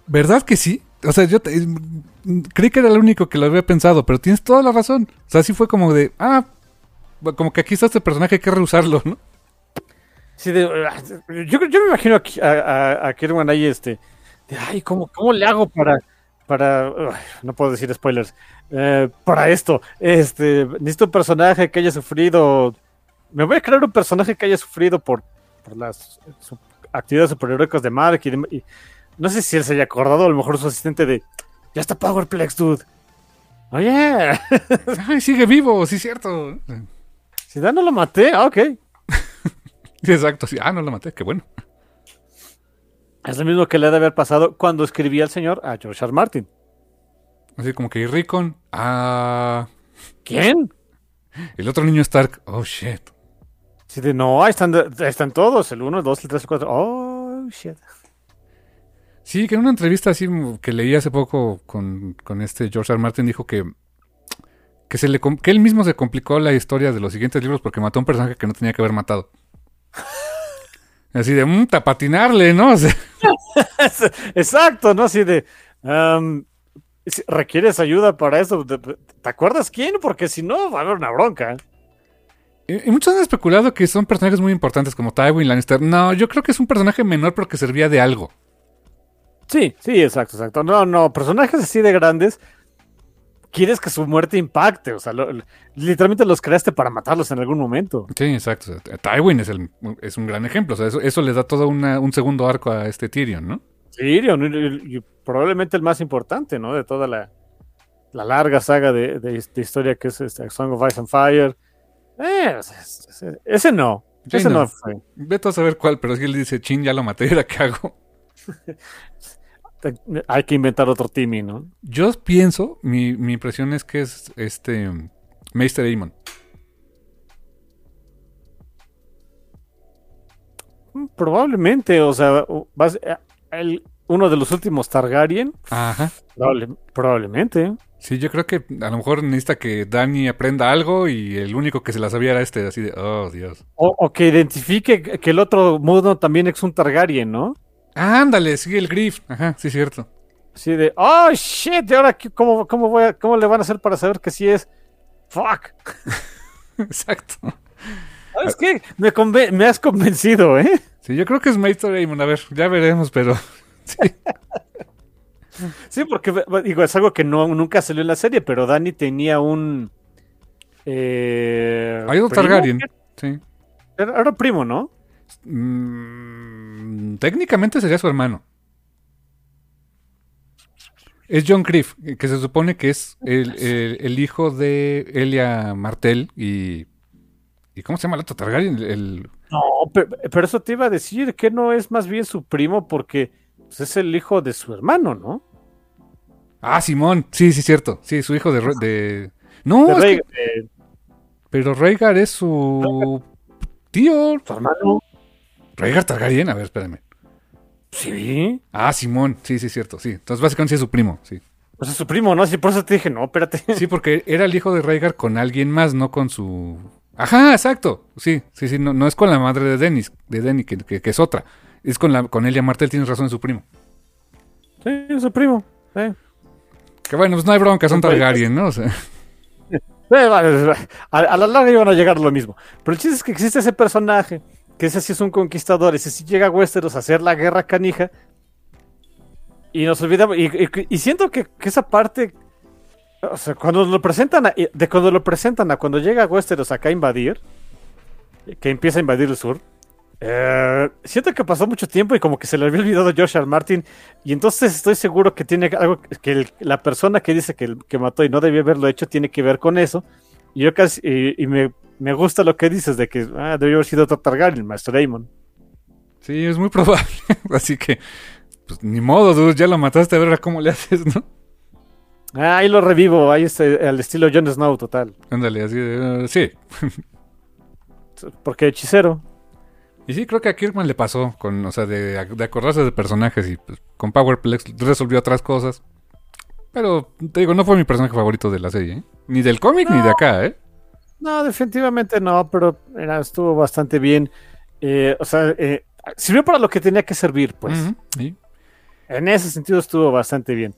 ¿Verdad que sí? O sea, creí que era el único que lo había pensado, pero tienes toda la razón. O sea, sí fue como de, como que aquí está este personaje, hay que reusarlo, ¿no? Sí, yo me imagino a Kirwan ahí, ay, ¿cómo le hago no puedo decir spoilers, para esto, necesito un personaje que haya sufrido, me voy a crear un personaje que haya sufrido por las actividades superheroicas de Mark y no sé si él se haya acordado, a lo mejor su asistente ya está Powerplex, dude. Oye. Ay, sigue vivo, sí es cierto. Si no lo maté, ok. Sí, exacto, sí. No lo maté, qué bueno. Es lo mismo que le ha de haber pasado cuando escribía el señor a George R. Martin. Así como que Rickon, ¿Quién? el otro niño Stark, oh shit. Sí, no, ahí están todos, el 1, el 2, el 3, el 4, oh shit. Sí, que en una entrevista así que leí hace poco con este George R. Martin dijo que él mismo se complicó la historia de los siguientes libros porque mató a un personaje que no tenía que haber matado. Así de, tapatinarle, ¿no? O sea, exacto, ¿no? Así de, si requieres ayuda para eso, ¿te acuerdas quién? Porque si no, va a haber una bronca. Y muchos han especulado que son personajes muy importantes como Tywin Lannister. No, yo creo que es un personaje menor pero que servía de algo. Sí, exacto. No, personajes así de grandes, quieres que su muerte impacte, o sea, literalmente los creaste para matarlos en algún momento. Sí, exacto. O sea, Tywin es un gran ejemplo, o sea, eso le da todo un segundo arco a este Tyrion, ¿no? Tyrion, y probablemente el más importante, ¿no? De toda la larga saga de historia que es Song of Ice and Fire. Ese no. Sí, ese no fue. Vete a saber cuál, pero si él dice, chin, ya lo maté, ¿ahora qué hago? Hay que inventar otro Timmy, ¿no? Yo pienso, mi impresión es que es Maester Aemon. Probablemente, o sea, uno de los últimos Targaryen. Ajá. Probablemente. Sí, yo creo que a lo mejor necesita que Dany aprenda algo y el único que se la sabía era así de, oh, Dios. O que identifique que el otro mundo también es un Targaryen, ¿no? Ándale, sigue el Griff. Ajá, sí, cierto. Sí, de, oh, shit, ¿y ahora cómo le van a hacer para saber que sí es? Fuck. Exacto. ¿Sabes qué? Me has convencido, ¿eh? Sí, yo creo que es Maester Aemon. A ver, ya veremos, pero... sí. Sí, porque digo, es algo que nunca salió en la serie, pero Dany tenía un... Hay un Targaryen, sí. Era primo, ¿no? Técnicamente sería su hermano. Es John Griff, que se supone que es el hijo de Elia Martell y ¿cómo se llama el otro Targaryen? No, pero eso te iba a decir, que no es más bien su primo porque pues, es el hijo de su hermano, ¿no? Simón, sí, cierto. Sí, su hijo de... No, pero Rhaegar es su tío. Su hermano. Rhaegar Targaryen, a ver, espérame. Sí. Simón, sí, cierto, sí. Entonces básicamente sí es su primo, sí. Pues es su primo, ¿no? Sí, por eso te dije, no, espérate. Sí, porque era el hijo de Rhaegar con alguien más, no con su... Ajá, exacto. Sí, no es con la madre de Dany, que es otra. Es con Elia Martell, tienes razón, es su primo. Sí, es su primo, sí. Que bueno, pues no hay bronca, son Targaryen, ¿no? O sea... a la larga iban a llegar lo mismo. Pero el chiste es que existe ese personaje, que ese sí es un conquistador, ese sí llega a Westeros a hacer la guerra canija. Y nos olvidamos, y siento que esa parte, o sea, cuando lo presentan a cuando llega a Westeros acá a invadir, que empieza a invadir el sur, siento que pasó mucho tiempo y como que se le había olvidado a George R. Martin, y entonces estoy seguro que tiene algo, que la persona que dice que mató y no debía haberlo hecho tiene que ver con eso, y yo casi, me gusta lo que dices de que debió haber sido otro Targaryen, Master Aemon. Sí, es muy probable, así que pues ni modo, dude, ya lo mataste, a ver cómo le haces, ¿no? Ahí lo revivo, ahí al estilo Jon Snow total. Ándale, así de... sí. Porque hechicero. Y sí, creo que a Kirkman le pasó, o sea, de acordarse de personajes y pues, con Powerplex resolvió otras cosas. Pero, te digo, no fue mi personaje favorito de la serie, ¿eh? Ni del cómic ni de acá, ¿eh? No, definitivamente no, pero estuvo bastante bien. O sea, sirvió para lo que tenía que servir, pues. Sí. En ese sentido estuvo bastante bien.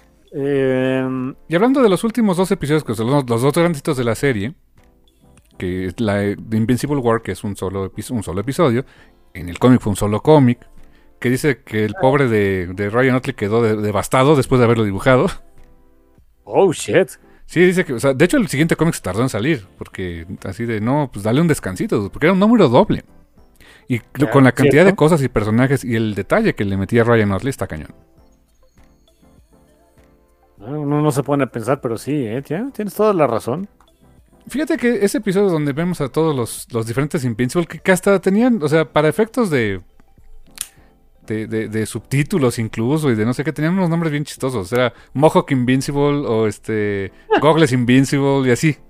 Y hablando de los últimos 2 episodios, que son los 2 grandes hitos de la serie, que es la de Invincible War, que es un solo episodio, en el cómic fue un solo cómic, que dice que el pobre de Ryan Otley quedó devastado después de haberlo dibujado. Oh, shit. Sí, dice que, o sea, de hecho el siguiente cómic se tardó en salir, porque así de, no, pues dale un descansito, porque era un número doble. Y con la cantidad de cosas y personajes y el detalle que le metía Ryan Otley está cañón. Uno no se pone a pensar, pero sí, tienes toda la razón. Fíjate que ese episodio donde vemos a todos los diferentes Invincible, que hasta tenían, o sea, para efectos de subtítulos incluso y de no sé qué, tenían unos nombres bien chistosos. Era Mohawk Invincible o Goggles Invincible y así.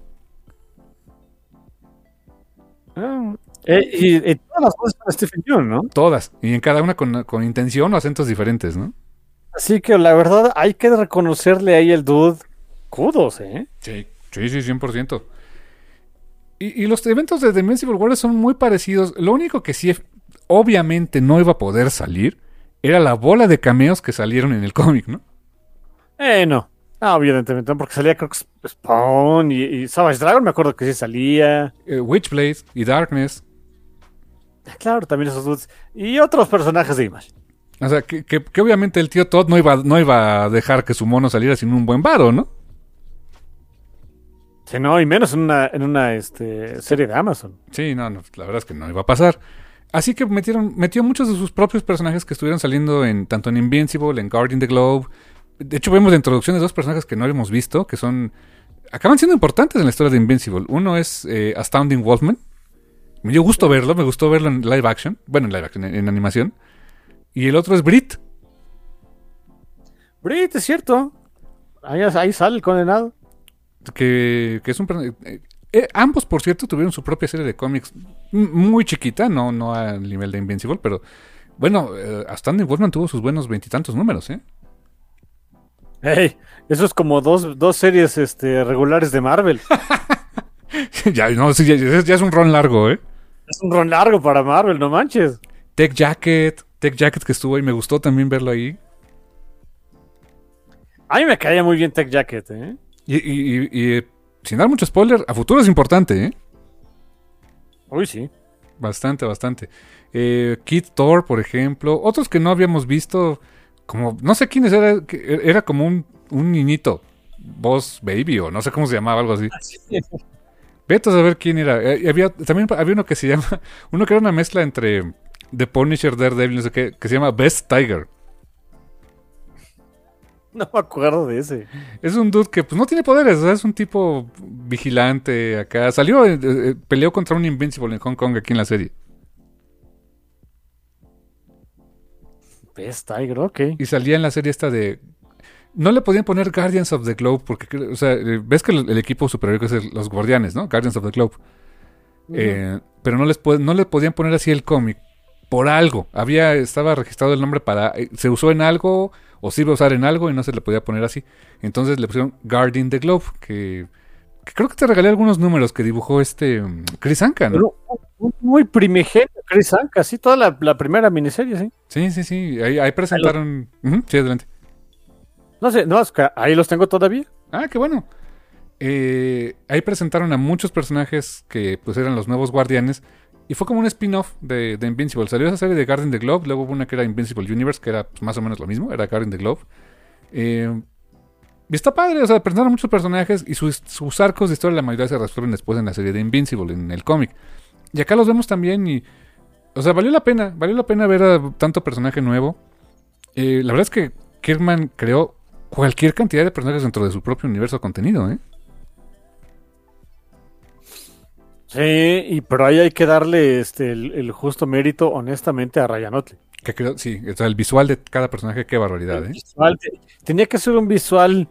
Y todas las cosas para Stephen Yeun, ¿no? Todas. Y en cada una con intención o acentos diferentes, ¿no? Así que la verdad hay que reconocerle ahí el dude. Kudos, ¿eh? Sí, 100%. Y los eventos de The Invincible War son muy parecidos. Lo único que sí obviamente no iba a poder salir era la bola de cameos que salieron en el cómic, ¿no? No. No, evidentemente, no, porque salía creo que Spawn y Savage Dragon, me acuerdo que sí salía. Witchblade y Darkness. Claro, también esos dudes. Y otros personajes de Image. O sea, que obviamente el tío Todd no iba a dejar que su mono saliera sin un buen varo, ¿no? Sí, no, y menos en una serie de Amazon. Sí, no, la verdad es que no iba a pasar. Así que metió muchos de sus propios personajes que estuvieron saliendo tanto en Invincible, en Guardian the Globe. De hecho, vemos la introducción de 2 personajes que no habíamos visto, que acaban siendo importantes en la historia de Invincible. Uno es Astounding Wolfman. Me dio gusto verlo, me gustó verlo en live action. Bueno, en live action, en animación. Y el otro es Brit. Brit, es cierto. Ahí sale el condenado. Que es un ambos, por cierto, tuvieron su propia serie de cómics muy chiquita, no al nivel de Invincible, pero bueno, Astounding Wolfman tuvo sus buenos 20 y tantos números, ¿eh? Hey, eso es como dos series regulares de Marvel. Ya es un ron largo, ¿eh? Es un ron largo para Marvel, no manches. Tech Jacket que estuvo ahí, me gustó también verlo ahí. A mí me caía muy bien Tech Jacket, ¿eh? Y sin dar mucho spoiler, a futuro es importante, ¿eh? Uy, sí. Bastante. Kid Thor, por ejemplo. Otros que no habíamos visto, como, no sé quiénes era como un niñito. Boss Baby, o no sé cómo se llamaba, algo así. Vete a saber quién era. También había uno que se llama, uno que era una mezcla entre The Punisher, Daredevil, no sé qué, que se llama Best Tiger. No me acuerdo de ese. Es un dude que pues no tiene poderes, o sea, es un tipo vigilante acá. Salió, peleó contra un Invincible en Hong Kong aquí en la serie. Best Tiger, ok. Y salía en la serie esta de... No le podían poner Guardians of the Globe porque, o sea, ves que el equipo superior es los Guardianes, ¿no? Guardians of the Globe. Pero no le podían poner así el cómic por algo. Estaba registrado el nombre se usó en algo o se iba a usar en algo y no se le podía poner así. Entonces le pusieron Guardian the Globe, que creo que te regalé algunos números que dibujó Chris Anka, ¿no? Muy primigenio Chris Anka, sí, toda la primera miniserie, sí. Sí. Ahí presentaron... Sí, adelante. No sé, no, es que ahí los tengo todavía. Ah, qué bueno. Ahí presentaron a muchos personajes que pues eran los nuevos guardianes. Y fue como un spin-off de Invincible. Salió esa serie de Guardian the Globe. Luego hubo una que era Invincible Universe, que era pues, más o menos lo mismo. Era Guardian the Globe. Y está padre. O sea, presentaron muchos personajes. Y sus arcos de historia la mayoría se resuelven después en la serie de Invincible, en el cómic. Y acá los vemos también. Y, o sea, valió la pena ver a tanto personaje nuevo. La verdad es que Kirkman creó cualquier cantidad de personajes dentro de su propio universo de contenido, ¿eh? Sí, pero ahí hay que darle el justo mérito, honestamente, a Ryan Otley. Que creo, sí, o sea, el visual de cada personaje, qué barbaridad, ¿eh? Tenía que ser un visual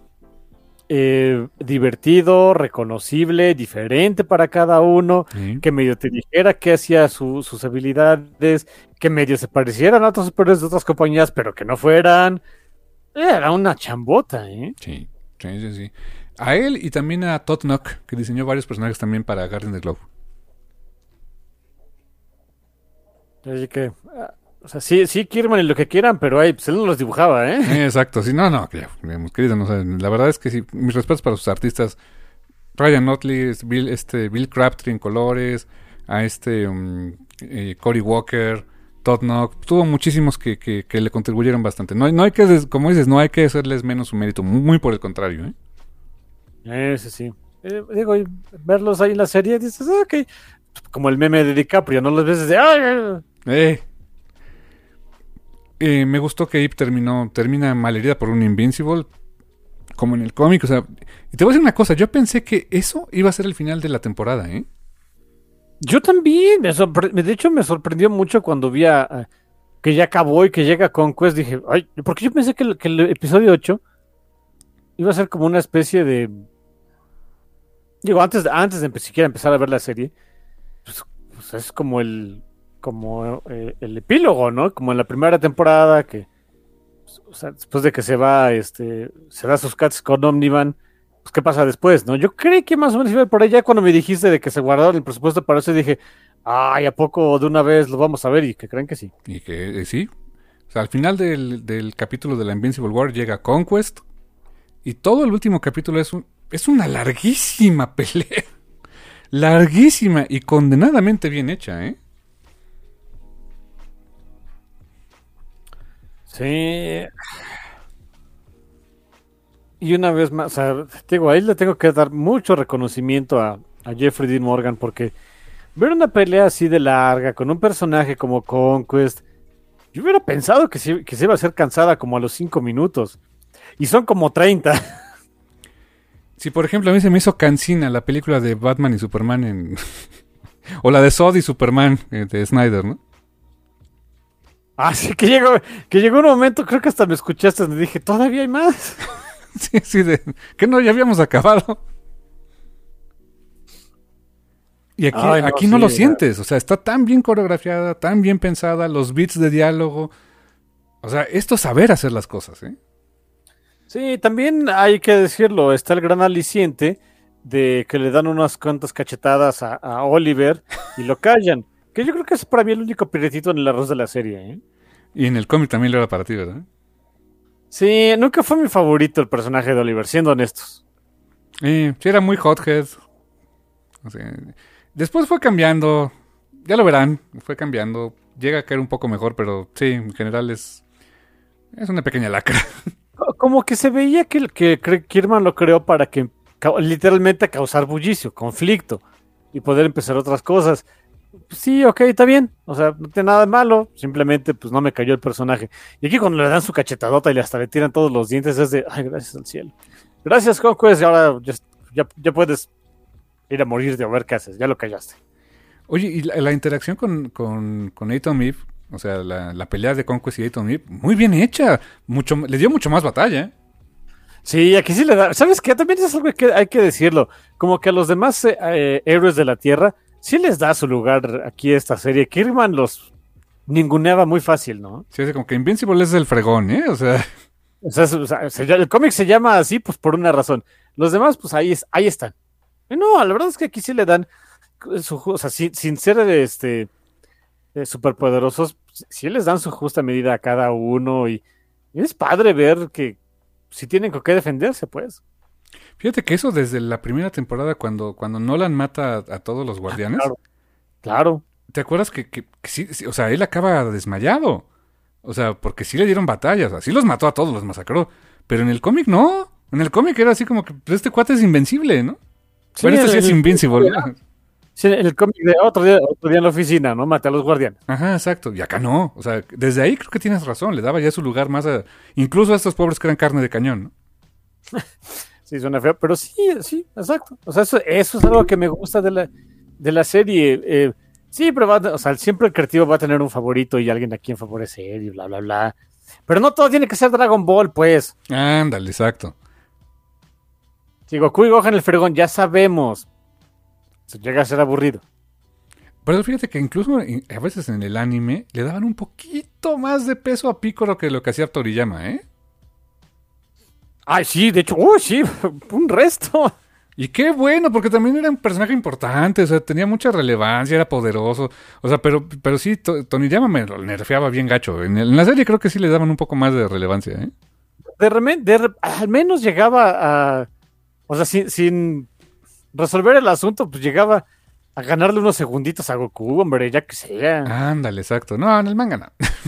divertido, reconocible, diferente para cada uno, que medio te dijera qué hacía sus habilidades, que medio se parecieran a otros superhéroes de otras compañías, pero que no fueran. Era una chambota, ¿eh? Sí. A él y también a Todd Knock, que diseñó varios personajes también para Guardian the Globe. Así que O sea, sí, Kirman y lo que quieran, pero pues él no los dibujaba, ¿eh? Exacto, sí, no, hemos querido, no, o sea, la verdad es que sí, mis respetos para sus artistas. Ryan Otley, Bill Crabtree en colores, a Cory Walker, Todd Knock, tuvo muchísimos que le contribuyeron bastante. No hay que, como dices, no hay que hacerles menos su mérito, muy por el contrario, ¿eh? Ese sí. Digo, y verlos ahí en la serie, dices, ok, como el meme de DiCaprio, no los ves desde... ¡Ay! Me gustó que Abe termina malherida por un Invincible, como en el cómic, o sea, y te voy a decir una cosa, yo pensé que eso iba a ser el final de la temporada, ¿eh? Yo también, de hecho me sorprendió mucho cuando vi que ya acabó y que llega Conquest, dije, ay, porque yo pensé que el episodio 8 iba a ser como una especie de... Digo, antes de siquiera empezar a ver la serie, pues es como el epílogo, ¿no? Como en la primera temporada, que o sea, después de que se da sus cats con Omniman, pues qué pasa después, ¿no? Yo creí que más o menos iba por allá cuando me dijiste de que se guardaron el presupuesto para eso, dije, ay, ¿a poco de una vez lo vamos a ver? Y que creen que sí. Y que sí. O sea, al final del capítulo de la Invincible War llega Conquest, y todo el último capítulo es una larguísima pelea. Larguísima y condenadamente bien hecha, ¿eh? Sí. Y una vez más, o sea, digo, ahí le tengo que dar mucho reconocimiento a Jeffrey Dean Morgan, porque ver una pelea así de larga con un personaje como Conquest, yo hubiera pensado que se iba a ser cansada como a los 5 minutos. Y son como 30. Si, por ejemplo, a mí se me hizo cansina la película de Batman y Superman o la de Zod y Superman de Snyder, ¿no? Ah, sí, que llegó un momento, creo que hasta me escuchaste donde dije, ¿todavía hay más? Sí, que no, ya habíamos acabado. Y aquí no lo sientes, o sea, está tan bien coreografiada, tan bien pensada, los beats de diálogo. O sea, esto es saber hacer las cosas, ¿eh? Sí, también hay que decirlo, está el gran aliciente de que le dan unas cuantas cachetadas a Oliver y lo callan. Que yo creo que es para mí el único piretito en el arroz de la serie, ¿eh? Y en el cómic también lo era para ti, ¿verdad? Sí, nunca fue mi favorito el personaje de Oliver, siendo honestos. Sí, era muy hothead. O sea, después fue cambiando. Ya lo verán, fue cambiando. Llega a caer un poco mejor, pero sí, en general es una pequeña lacra. Como que se veía que Kirman lo creó para que literalmente causar bullicio, conflicto y poder empezar otras cosas. Sí, ok, está bien. O sea, no tiene nada de malo. Simplemente, pues no me cayó el personaje. Y aquí cuando le dan su cachetadota y hasta le tiran todos los dientes, es de, ay, gracias al cielo. Gracias, Conquest. Y ahora ya puedes ir a morir de ver qué haces. Ya lo callaste. Oye, y la interacción con Atom Eve, o sea, la pelea de Conquest y Atom Eve, muy bien hecha. Le dio mucho más batalla, ¿eh? Sí, aquí sí le da. ¿Sabes qué? También es algo que hay que decirlo. Como que a los demás héroes de la Tierra sí les da su lugar aquí esta serie. Kirman los ninguneaba muy fácil, ¿no? Sí, es como que Invincible es el fregón, ¿eh? O sea, el cómic se llama así pues por una razón. Los demás pues ahí están. Y no, la verdad es que aquí sí le dan o sea, sin ser superpoderosos, sí les dan su justa medida a cada uno y es padre ver que si tienen con qué defenderse, pues. Fíjate que eso desde la primera temporada, cuando Nolan mata a todos los guardianes. Claro. ¿Te acuerdas que sí, o sea, él acaba desmayado? O sea, porque sí le dieron batallas, así los mató a todos, los masacró. Pero en el cómic no. En el cómic era así como que pues, este cuate es invencible, ¿no? Sí, pero este sí es invincible. Sí, en el cómic de otro día en la oficina, ¿no? Maté a los guardianes. Ajá, exacto. Y acá no. O sea, desde ahí creo que tienes razón. Le daba ya su lugar más incluso a estos pobres que eran carne de cañón, ¿no? Sí, suena feo, pero sí, exacto. O sea, eso es algo que me gusta de la serie. Sí, pero o sea, siempre el creativo va a tener un favorito y alguien a quien favorecer y bla, bla, bla. Pero no todo tiene que ser Dragon Ball, pues. Ándale, exacto. Si Goku y Gohan el fregón, ya sabemos. Se llega a ser aburrido. Pero fíjate que incluso a veces en el anime le daban un poquito más de peso a Piccolo que lo que hacía Toriyama, ¿eh? Ay, sí, de hecho, sí, un resto. Y qué bueno, porque también era un personaje importante, o sea, tenía mucha relevancia, era poderoso. O sea, pero sí, Toriyama me lo nerfeaba bien gacho. En la serie creo que sí le daban un poco más de relevancia, ¿eh? Al menos llegaba a... O sea, sin resolver el asunto, pues llegaba a ganarle unos segunditos a Goku, hombre, ya que sea. Ándale, exacto. No, en el manga no.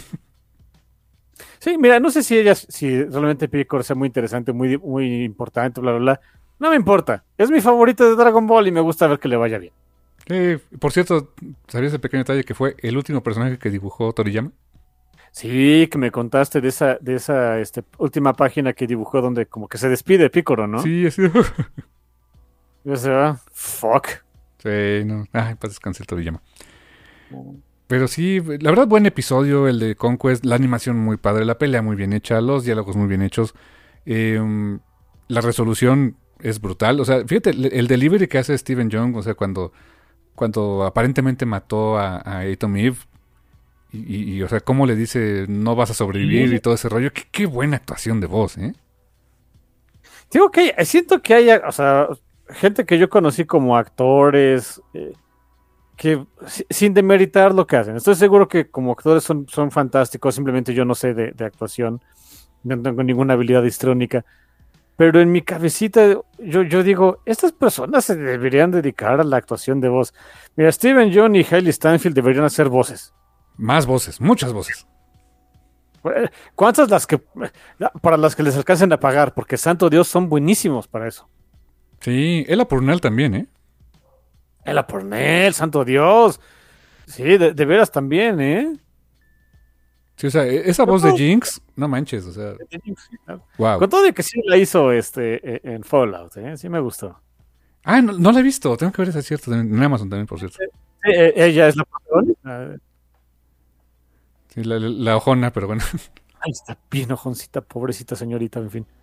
Sí, mira, no sé si realmente Piccolo sea muy interesante, muy, muy importante, bla, bla, bla. No me importa. Es mi favorito de Dragon Ball y me gusta ver que le vaya bien. Por cierto, ¿sabías el pequeño detalle que fue el último personaje que dibujó Toriyama? Sí, que me contaste de esa última página que dibujó donde como que se despide Piccolo, ¿no? Sí, así. Y se va, fuck. Sí, no. Ay, pues descansé el Toriyama. Pero sí, la verdad, buen episodio el de Conquest. La animación muy padre, la pelea muy bien hecha, los diálogos muy bien hechos. La resolución es brutal. O sea, fíjate, el delivery que hace Steven Yeun, o sea, cuando aparentemente mató a Atom Eve, y, o sea, cómo le dice no vas a sobrevivir y todo ese rollo. Qué buena actuación de voz, ¿eh? Digo que siento que hay, o sea, gente que yo conocí como actores que sin demeritar lo que hacen. Estoy seguro que como actores son fantásticos, simplemente yo no sé de actuación, no tengo ninguna habilidad histriónica. Pero en mi cabecita yo digo, estas personas se deberían dedicar a la actuación de voz. Mira, Steven Yeun y Hailey Steinfeld deberían hacer voces. Más voces, muchas voces. ¿Cuántas para las que les alcancen a pagar? Porque santo Dios, son buenísimos para eso. Sí, Ella Purnell también, ¿eh? Ella Purnell, santo Dios. Sí, de veras también, ¿eh? Sí, o sea, esa voz de Jinx, no manches, o sea. Wow. Con todo de que sí la hizo en Fallout, ¿eh? Sí me gustó. Ah, no la he visto, tengo que ver, es cierto, en Amazon también, por cierto. Ella es la protagonista. Sí, la ojona, pero bueno. Ay, está bien ojoncita, pobrecita señorita, en fin.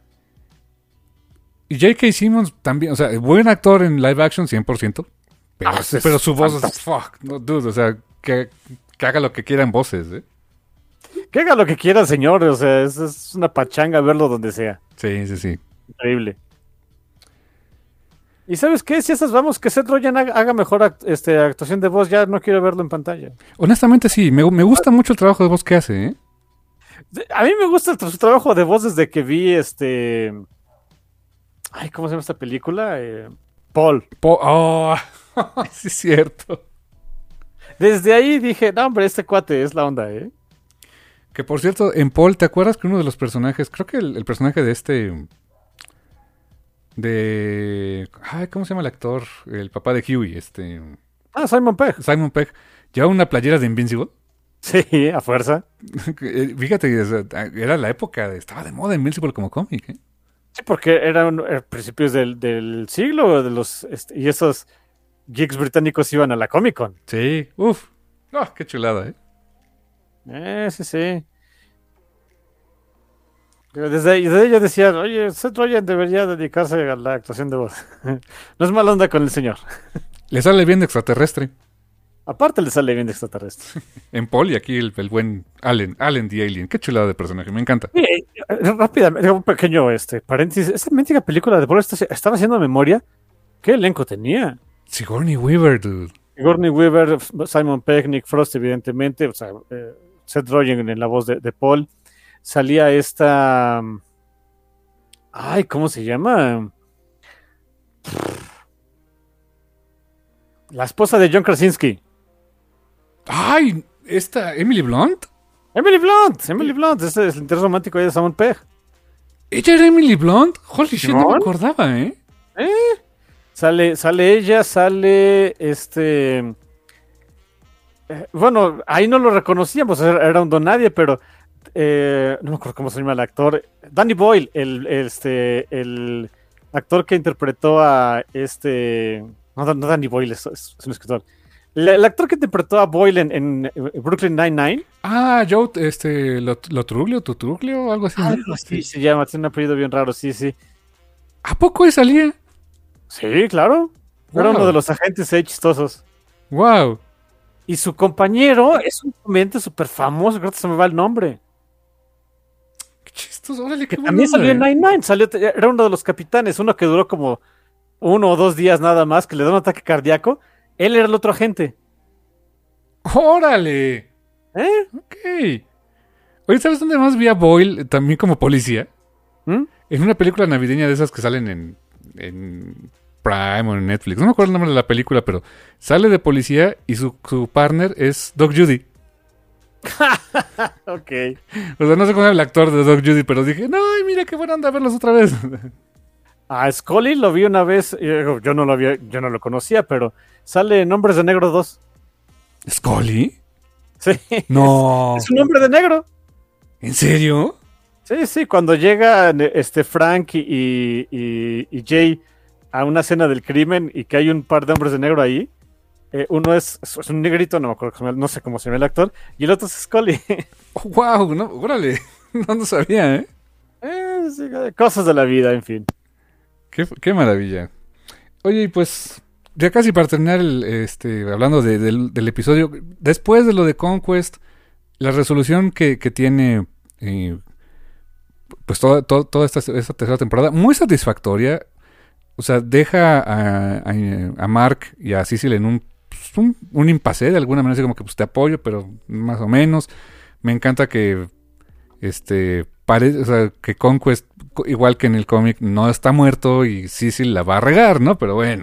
Y J.K. Simmons también, o sea, buen actor en live action, 100%. Pero su voz es fuck, no, dude, o sea, que haga lo que quiera en voces, ¿eh? Que haga lo que quiera, señor, o sea, es una pachanga verlo donde sea. Sí. Increíble. ¿Y sabes qué? Si esas vamos, que Seth Rogen haga mejor actuación de voz, ya no quiero verlo en pantalla. Honestamente sí, me gusta mucho el trabajo de voz que hace, ¿eh? A mí me gusta su trabajo de voz desde que vi Ay, ¿cómo se llama esta película? Paul. Oh, sí es cierto. Desde ahí dije, no hombre, este cuate es la onda, ¿eh? Que por cierto, en Paul, ¿te acuerdas que uno de los personajes, creo que el personaje de ay, ¿cómo se llama el actor? El papá de Huey, Simon Pegg. Simon Pegg, llevaba una playera de Invincible. Sí, a fuerza. Fíjate, era la época, estaba de moda Invincible como cómic, ¿eh? Sí, porque eran principios del siglo y esos geeks británicos iban a la Comic Con. Sí, uff, qué chulada, Sí. Desde ahí yo decía, oye, Seth Rogen debería dedicarse a la actuación de voz. No es mala onda con el señor. Le sale bien de extraterrestre. Aparte le sale bien de extraterrestre. En Paul y aquí el buen Allen the Alien. Qué chulada de personaje, me encanta. Rápidamente, un pequeño paréntesis. Esa mítica película de Paul estaba haciendo memoria. ¿Qué elenco tenía? Sigourney Weaver, dude. Sigourney Weaver, Simon Pegg, Nick Frost, evidentemente. O sea, Seth Rogen en la voz de Paul. Salía esta... Ay, ¿cómo se llama? La esposa de John Krasinski. Ay, Emily Blunt. Emily Blunt. Ese es el interés romántico de Simon Pegg. ¿Ella era Emily Blunt? Holy shit, no me acordaba, ¿eh? Sale ella, sale bueno, ahí no lo reconocíamos, era un don nadie, pero no me acuerdo cómo se llama el actor. Danny Boyle, el actor que interpretó a no Danny Boyle, es un escritor. El actor que interpretó a Boyle en Brooklyn Nine-Nine. Ah, Joe, Tutruglio, algo así. Algo así se llama, tiene un apellido bien raro, sí. ¿A poco él salía? Sí, claro. Wow. Era uno de los agentes ahí chistosos. Wow. Y su compañero es un comediante súper famoso, creo que se me va el nombre. Qué chistoso, órale, qué bueno. También salió en Nine-Nine, era uno de los capitanes, uno que duró como 1 o 2 días nada más, que le da un ataque cardíaco, él era el otro agente. ¡Órale! ¿Eh? Ok. Oye, ¿sabes dónde más vi a Boyle también como policía? ¿Mm? En una película navideña de esas que salen en Prime o en Netflix. No me acuerdo el nombre de la película, pero sale de policía y su partner es Doug Judy. Ok. O sea, no sé cómo era el actor de Doug Judy, pero dije, no, ay, mira qué buena onda verlos otra vez. A Scully lo vi una vez, yo no lo conocía, pero sale en Hombres de Negro 2. ¿Scully? Sí. No. Es un hombre de negro. ¿En serio? Sí, cuando llega Frank y Jay a una escena del crimen y que hay un par de hombres de negro ahí, uno es un negrito, no me acuerdo, no sé cómo se llama el actor, y el otro es Scully. Oh, wow, no, órale. No sabía, ¿eh? Sí, cosas de la vida, en fin. Qué maravilla. Oye, y pues, ya casi para terminar hablando del episodio, después de lo de Conquest, la resolución que tiene pues toda esta tercera temporada, muy satisfactoria. O sea, deja a Mark y a Cecil en un impasse de alguna manera, así como que pues te apoyo, pero más o menos. Me encanta que o sea, que Conquest, igual que en el cómic, no está muerto y Cecil la va a regar, ¿no? Pero bueno.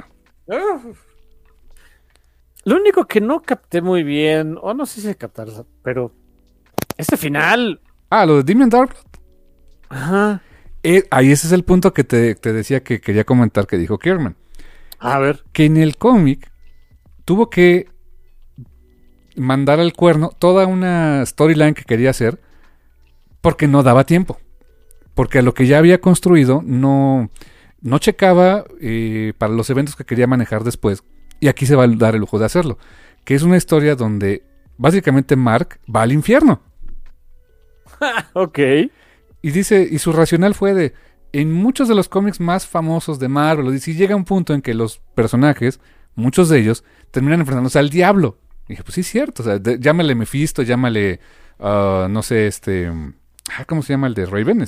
Lo único que no capté muy bien, o no sé si captar, pero este final. Lo de Damien Darkblood. Ajá. Ahí ese es el punto que te decía que quería comentar que dijo Kierman. A ver. Que en el cómic tuvo que mandar al cuerno toda una storyline que quería hacer porque no daba tiempo. Porque a lo que ya había construido no checaba para los eventos que quería manejar después. Y aquí se va a dar el lujo de hacerlo. Que es una historia donde básicamente Mark va al infierno. Ok. Y dice, y su racional fue en muchos de los cómics más famosos de Marvel, dice, llega un punto en que los personajes, muchos de ellos, terminan enfrentándose al diablo. Y dije, pues sí es cierto, o sea, llámale Mephisto, llámale, no sé, ¿cómo se llama el de Raven?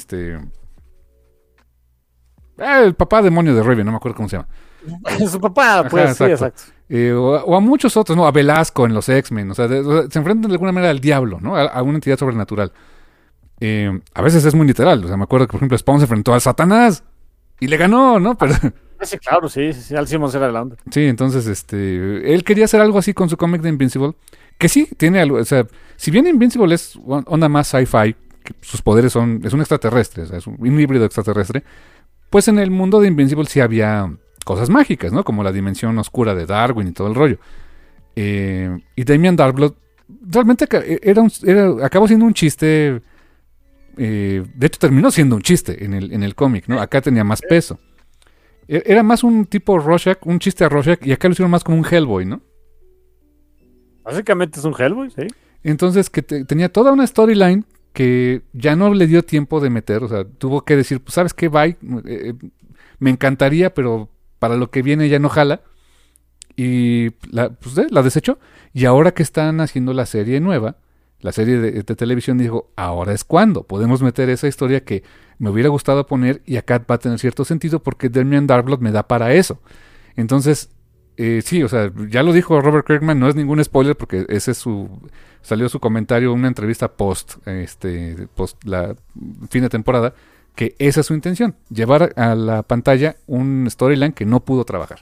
El papá demonio de Raven, no me acuerdo cómo se llama. Su papá, pues. Ajá, sí, exacto. O a muchos otros, ¿no? A Velasco en los X-Men, o sea, se enfrentan de alguna manera al diablo, ¿no? A una entidad sobrenatural. A veces es muy literal, o sea, me acuerdo que por ejemplo Spawn se enfrentó al Satanás y le ganó, ¿no? Pero sí, claro, sí, Al Simmons era la onda. sí, entonces él quería hacer algo así con su cómic de Invincible, que sí tiene algo, o sea, si bien Invincible es onda más sci-fi, que sus poderes es un extraterrestre, o sea, es un híbrido extraterrestre, pues en el mundo de Invincible sí había cosas mágicas, ¿no? Como la dimensión oscura de Darwin y todo el rollo. Y Damien Darkblood realmente acabó siendo un chiste. De hecho terminó siendo un chiste en el cómic, ¿no? Acá tenía más peso. Era más un tipo Rorschach, un chiste a Rorschach, y acá lo hicieron más como un Hellboy, ¿no? Básicamente es un Hellboy, sí. Entonces que tenía toda una storyline que ya no le dio tiempo de meter, o sea, tuvo que decir, pues sabes qué, bye, me encantaría, pero para lo que viene ya no jala. Y la desechó. Y ahora que están haciendo la serie nueva, la serie de televisión, dijo, ahora es cuando podemos meter esa historia que me hubiera gustado poner y acá va a tener cierto sentido porque Damien Darkblood me da para eso. Entonces, sí, o sea, ya lo dijo Robert Kirkman, no es ningún spoiler porque ese es salió su comentario en una entrevista post la fin de temporada, que esa es su intención, llevar a la pantalla un storyline que no pudo trabajar.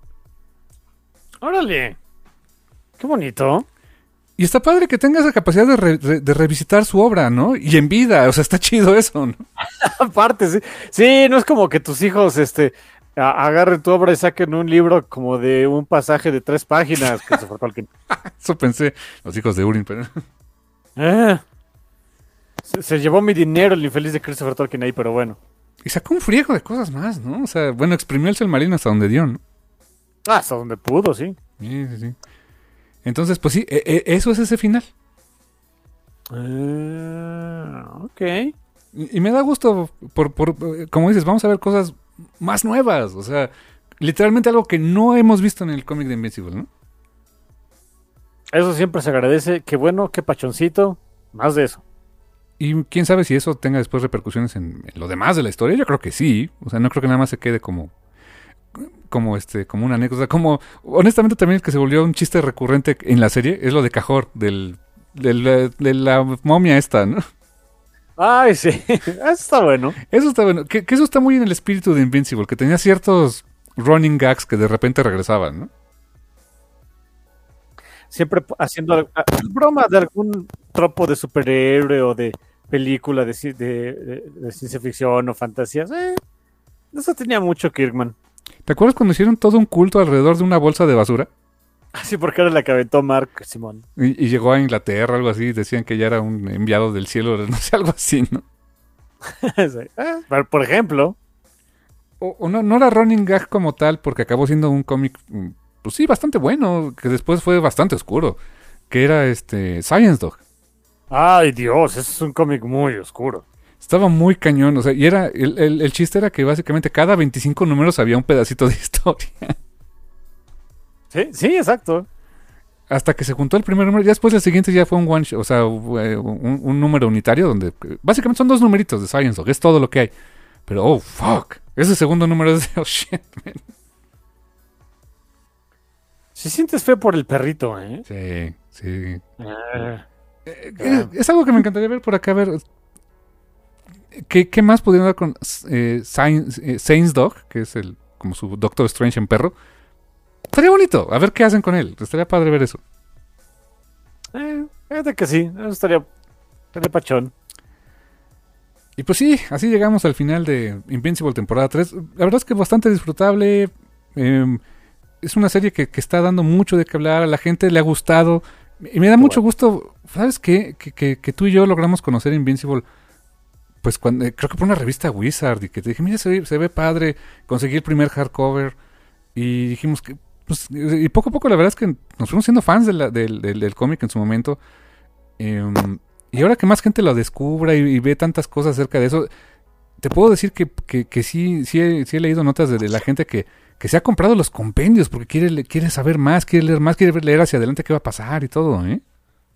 ¡Órale! ¡Qué bonito! Y está padre que tenga esa capacidad de revisitar su obra, ¿no? Y en vida, o sea, está chido eso, ¿no? Aparte, sí. Sí, no es como que tus hijos, agarren tu obra y saquen un libro como de un pasaje de 3 páginas, Christopher Tolkien. Eso pensé, los hijos de Urim, pero... Se llevó mi dinero el infeliz de Christopher Tolkien ahí, pero bueno. Y sacó un friego de cosas más, ¿no? O sea, bueno, exprimió el Silmarillion hasta donde dio, ¿no? Hasta donde pudo, sí. Sí. Entonces, pues sí, eso es ese final. Ok. Y me da gusto, como dices, vamos a ver cosas más nuevas. O sea, literalmente algo que no hemos visto en el cómic de Invincible, ¿no? Eso siempre se agradece. Qué bueno, qué pachoncito. Más de eso. Y quién sabe si eso tenga después repercusiones en lo demás de la historia. Yo creo que sí. O sea, no creo que nada más se quede como... como una anécdota, como honestamente también el que se volvió un chiste recurrente en la serie es lo de Cajor, de la momia esta, ¿no? Ay, sí, eso está bueno. Eso está bueno, que eso está muy en el espíritu de Invincible, que tenía ciertos running gags que de repente regresaban, ¿no? Siempre haciendo broma de algún tropo de superhéroe o de película de ciencia ficción o fantasías. Eso tenía mucho Kirkman. ¿Te acuerdas cuando hicieron todo un culto alrededor de una bolsa de basura? Sí, porque era la que aventó Mark Simón. Y llegó a Inglaterra, algo así, decían que ya era un enviado del cielo, no sé, algo así, ¿no? Sí. Por ejemplo. O no era running gag como tal, porque acabó siendo un cómic, pues sí, bastante bueno, que después fue bastante oscuro, que era Science Dog. Ay, Dios, ese es un cómic muy oscuro. Estaba muy cañón, o sea, y era el chiste era que básicamente cada 25 números había un pedacito de historia. Sí, exacto. Hasta que se juntó el primer número, ya después el siguiente ya fue un one shot, o sea, un número unitario donde básicamente son 2 numeritos de Science Dog, es todo lo que hay. Pero, oh, fuck, ese segundo número es de, oh, shit, man. Si sientes fe por el perrito, ¿eh? Sí. Ah. Es algo que me encantaría ver por acá, a ver. ¿Qué más pudieron dar con Saints Dog, que es como su Doctor Strange en perro? Estaría bonito, a ver qué hacen con él. Estaría padre ver eso. Fíjate que sí, eso estaría pachón. Y pues sí, así llegamos al final de Invincible temporada 3. La verdad es que bastante disfrutable. Es una serie que está dando mucho de qué hablar. A la gente le ha gustado. Y me da mucho gusto. ¿Sabes qué? Que tú y yo logramos conocer Invincible. Pues creo que por una revista Wizard. Y que te dije, mira, se ve padre. Conseguí el primer hardcover. Y dijimos que. Pues, y poco a poco la verdad es que nos fuimos siendo fans del cómic en su momento. Y ahora que más gente lo descubra y ve tantas cosas acerca de eso, te puedo decir que sí he leído notas de la gente que se ha comprado los compendios porque quiere saber más, quiere leer más, quiere leer hacia adelante qué va a pasar y todo, ¿eh?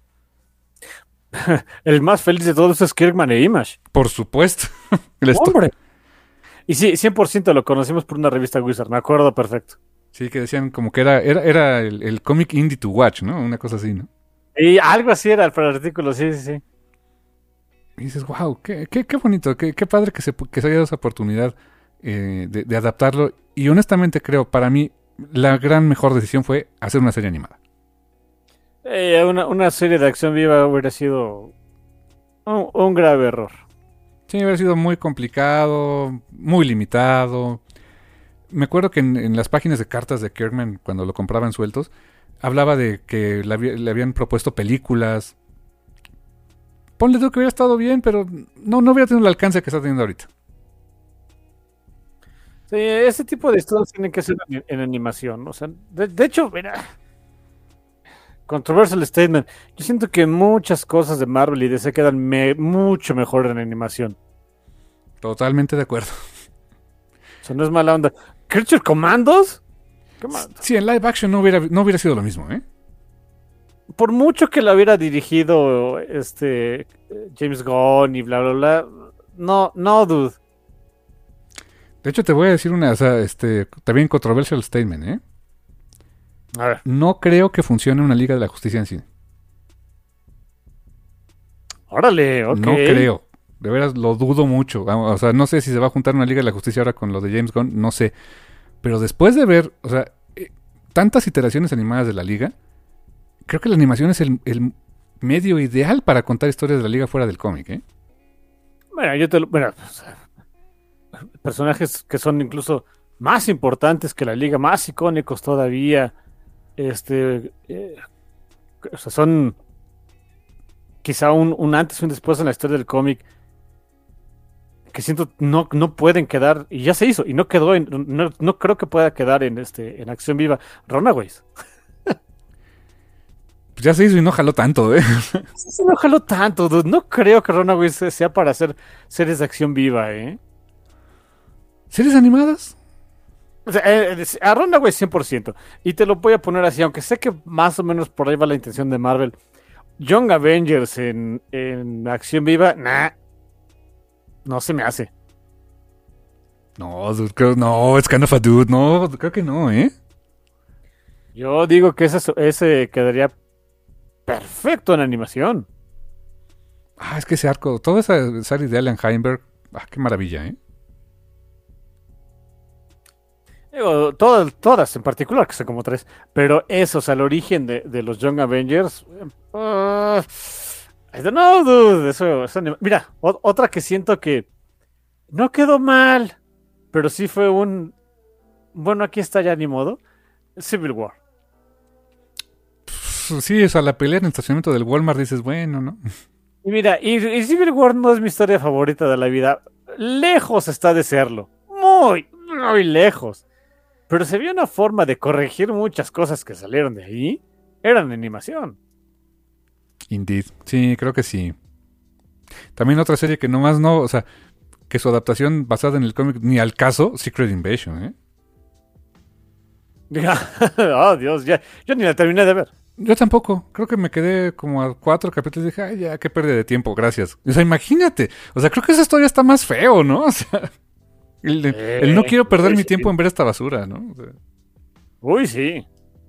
El más feliz de todos es Kirkman e Image. Por supuesto. ¡Hombre! Y sí, 100% lo conocimos por una revista Wizard, me acuerdo perfecto. Sí, que decían como que era el cómic indie to watch, ¿no? Una cosa así, ¿no? Y algo así era para el artículo, sí. Y dices, wow, qué bonito, qué padre que se haya dado esa oportunidad de adaptarlo. Y honestamente creo, para mí, la gran mejor decisión fue hacer una serie animada. Una serie de acción viva hubiera sido un grave error. Sí, hubiera sido muy complicado, muy limitado. Me acuerdo que en las páginas de cartas de Kirkman, cuando lo compraban sueltos, hablaba de que le habían propuesto películas. Ponle tú que hubiera estado bien, pero no hubiera tenido el alcance que está teniendo ahorita. Sí, ese tipo de historias tienen que ser en animación. O sea, de hecho, mira, controversial statement. Yo siento que muchas cosas de Marvel y DC quedan mucho mejor en animación. Totalmente de acuerdo. O sea, no es mala onda. ¿Creature Commandos? Sí, en live action no hubiera sido lo mismo, ¿eh? Por mucho que la hubiera dirigido James Gunn y bla, bla, bla. No, dude. De hecho, te voy a decir una, o sea, también controversial statement, ¿eh? A ver. No creo que funcione una Liga de la Justicia en cine. Órale, ok. No creo. De veras, lo dudo mucho. O sea, no sé si se va a juntar una Liga de la Justicia ahora con lo de James Gunn, no sé. Pero después de ver, o sea, tantas iteraciones animadas de la Liga, creo que la animación es el medio ideal para contar historias de la Liga fuera del cómic, ¿eh? Bueno, personajes que son incluso más importantes que la Liga, más icónicos todavía. O sea, son quizá un antes y un después en la historia del cómic que siento no pueden quedar, y ya se hizo, y no quedó no creo que pueda quedar en acción viva. Runaways. Pues ya se hizo y no jaló tanto, ¿eh? Sí, no jaló tanto, dude. No creo que Runaways sea para hacer series de acción viva, ¿eh? ¿Series animadas? O sea, a Runaways 100%. Y te lo voy a poner así, aunque sé que más o menos por ahí va la intención de Marvel. Young Avengers en acción viva, nah. No se me hace. No, dude, no, it's kind of a dude. No, creo que no, ¿eh? Yo digo que ese quedaría perfecto en animación. Es que ese arco, toda esa serie de Alan Heinberg, qué maravilla, ¿eh? Digo, todas en particular, que son como 3. Pero eso, o sea, el origen de los Young Avengers. I don't know, dude. Mira, otra que siento que no quedó mal, pero sí fue bueno, aquí está ya ni modo. Civil War. Sí, o sea, la pelea en el estacionamiento del Walmart dices, bueno, ¿no? Y mira, y Civil War no es mi historia favorita de la vida. Lejos está de serlo. Muy, muy lejos. Pero se vio una forma de corregir muchas cosas que salieron de ahí. Eran animación. Indeed. Sí, creo que sí. También otra serie que nomás no, o sea, que su adaptación basada en el cómic ni al caso, Secret Invasion, ¿eh? Oh, Dios, ya. Yo ni la terminé de ver. Yo tampoco. Creo que me quedé como a 4 capítulos y dije, ay, ya, qué pérdida de tiempo, gracias. O sea, imagínate. O sea, creo que esa historia está más feo, ¿no? O sea, el no quiero perder mi tiempo en ver esta basura, ¿no? O sea, Uy, sí.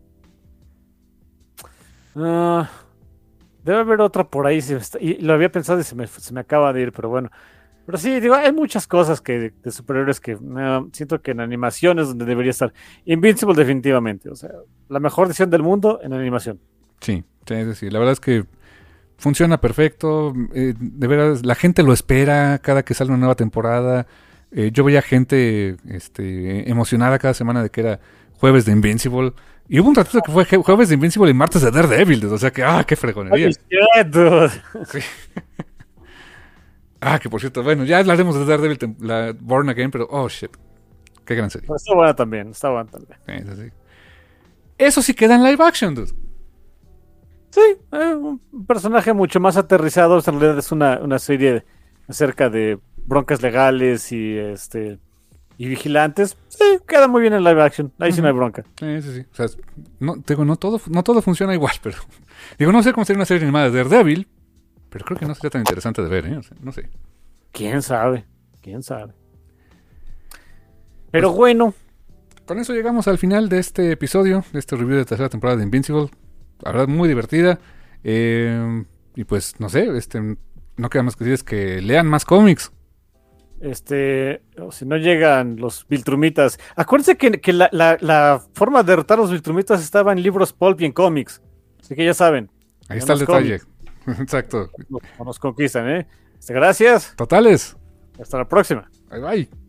Debe haber otra por ahí. Y lo había pensado y se me acaba de ir, pero bueno. Pero sí, digo, hay muchas cosas de superhéroes que siento que en animación es donde debería estar. Invincible definitivamente. O sea, la mejor decisión del mundo en animación. sí, sí. La verdad es que funciona perfecto. De veras, la gente lo espera cada que sale una nueva temporada. Yo veía gente emocionada cada semana de que era jueves de Invincible. Y hubo un ratito que fue jueves de Invincible y martes de Daredevil. O sea que, qué fregonería. Holy shit, dude. Sí. Que por cierto, bueno, ya hablaremos de Daredevil, la Born Again, pero shit. Qué gran serie. Está buena también, está buena también. Sí. Eso sí queda en live action, dude. Sí, un personaje mucho más aterrizado. En realidad es una serie acerca de broncas legales y vigilantes. Sí, queda muy bien en live action. Ahí sí no hay bronca. Sí. O sea, no todo funciona igual, pero digo, no sé cómo sería una serie animada de Daredevil, pero creo que no sería tan interesante de ver, ¿eh? O sea, no sé. ¿Quién sabe? Pero bueno. Con eso llegamos al final de este episodio, de este review de tercera temporada de Invincible. La verdad, muy divertida. Y pues, no sé, no queda más que decir es que lean más cómics. O si no llegan los Viltrumitas. Acuérdense que la forma de derrotar a los Viltrumitas estaba en libros pulp y en cómics. Así que ya saben. Ahí está el detalle. Exacto. Nos conquistan, ¿eh? Gracias. Totales. Hasta la próxima. Bye bye.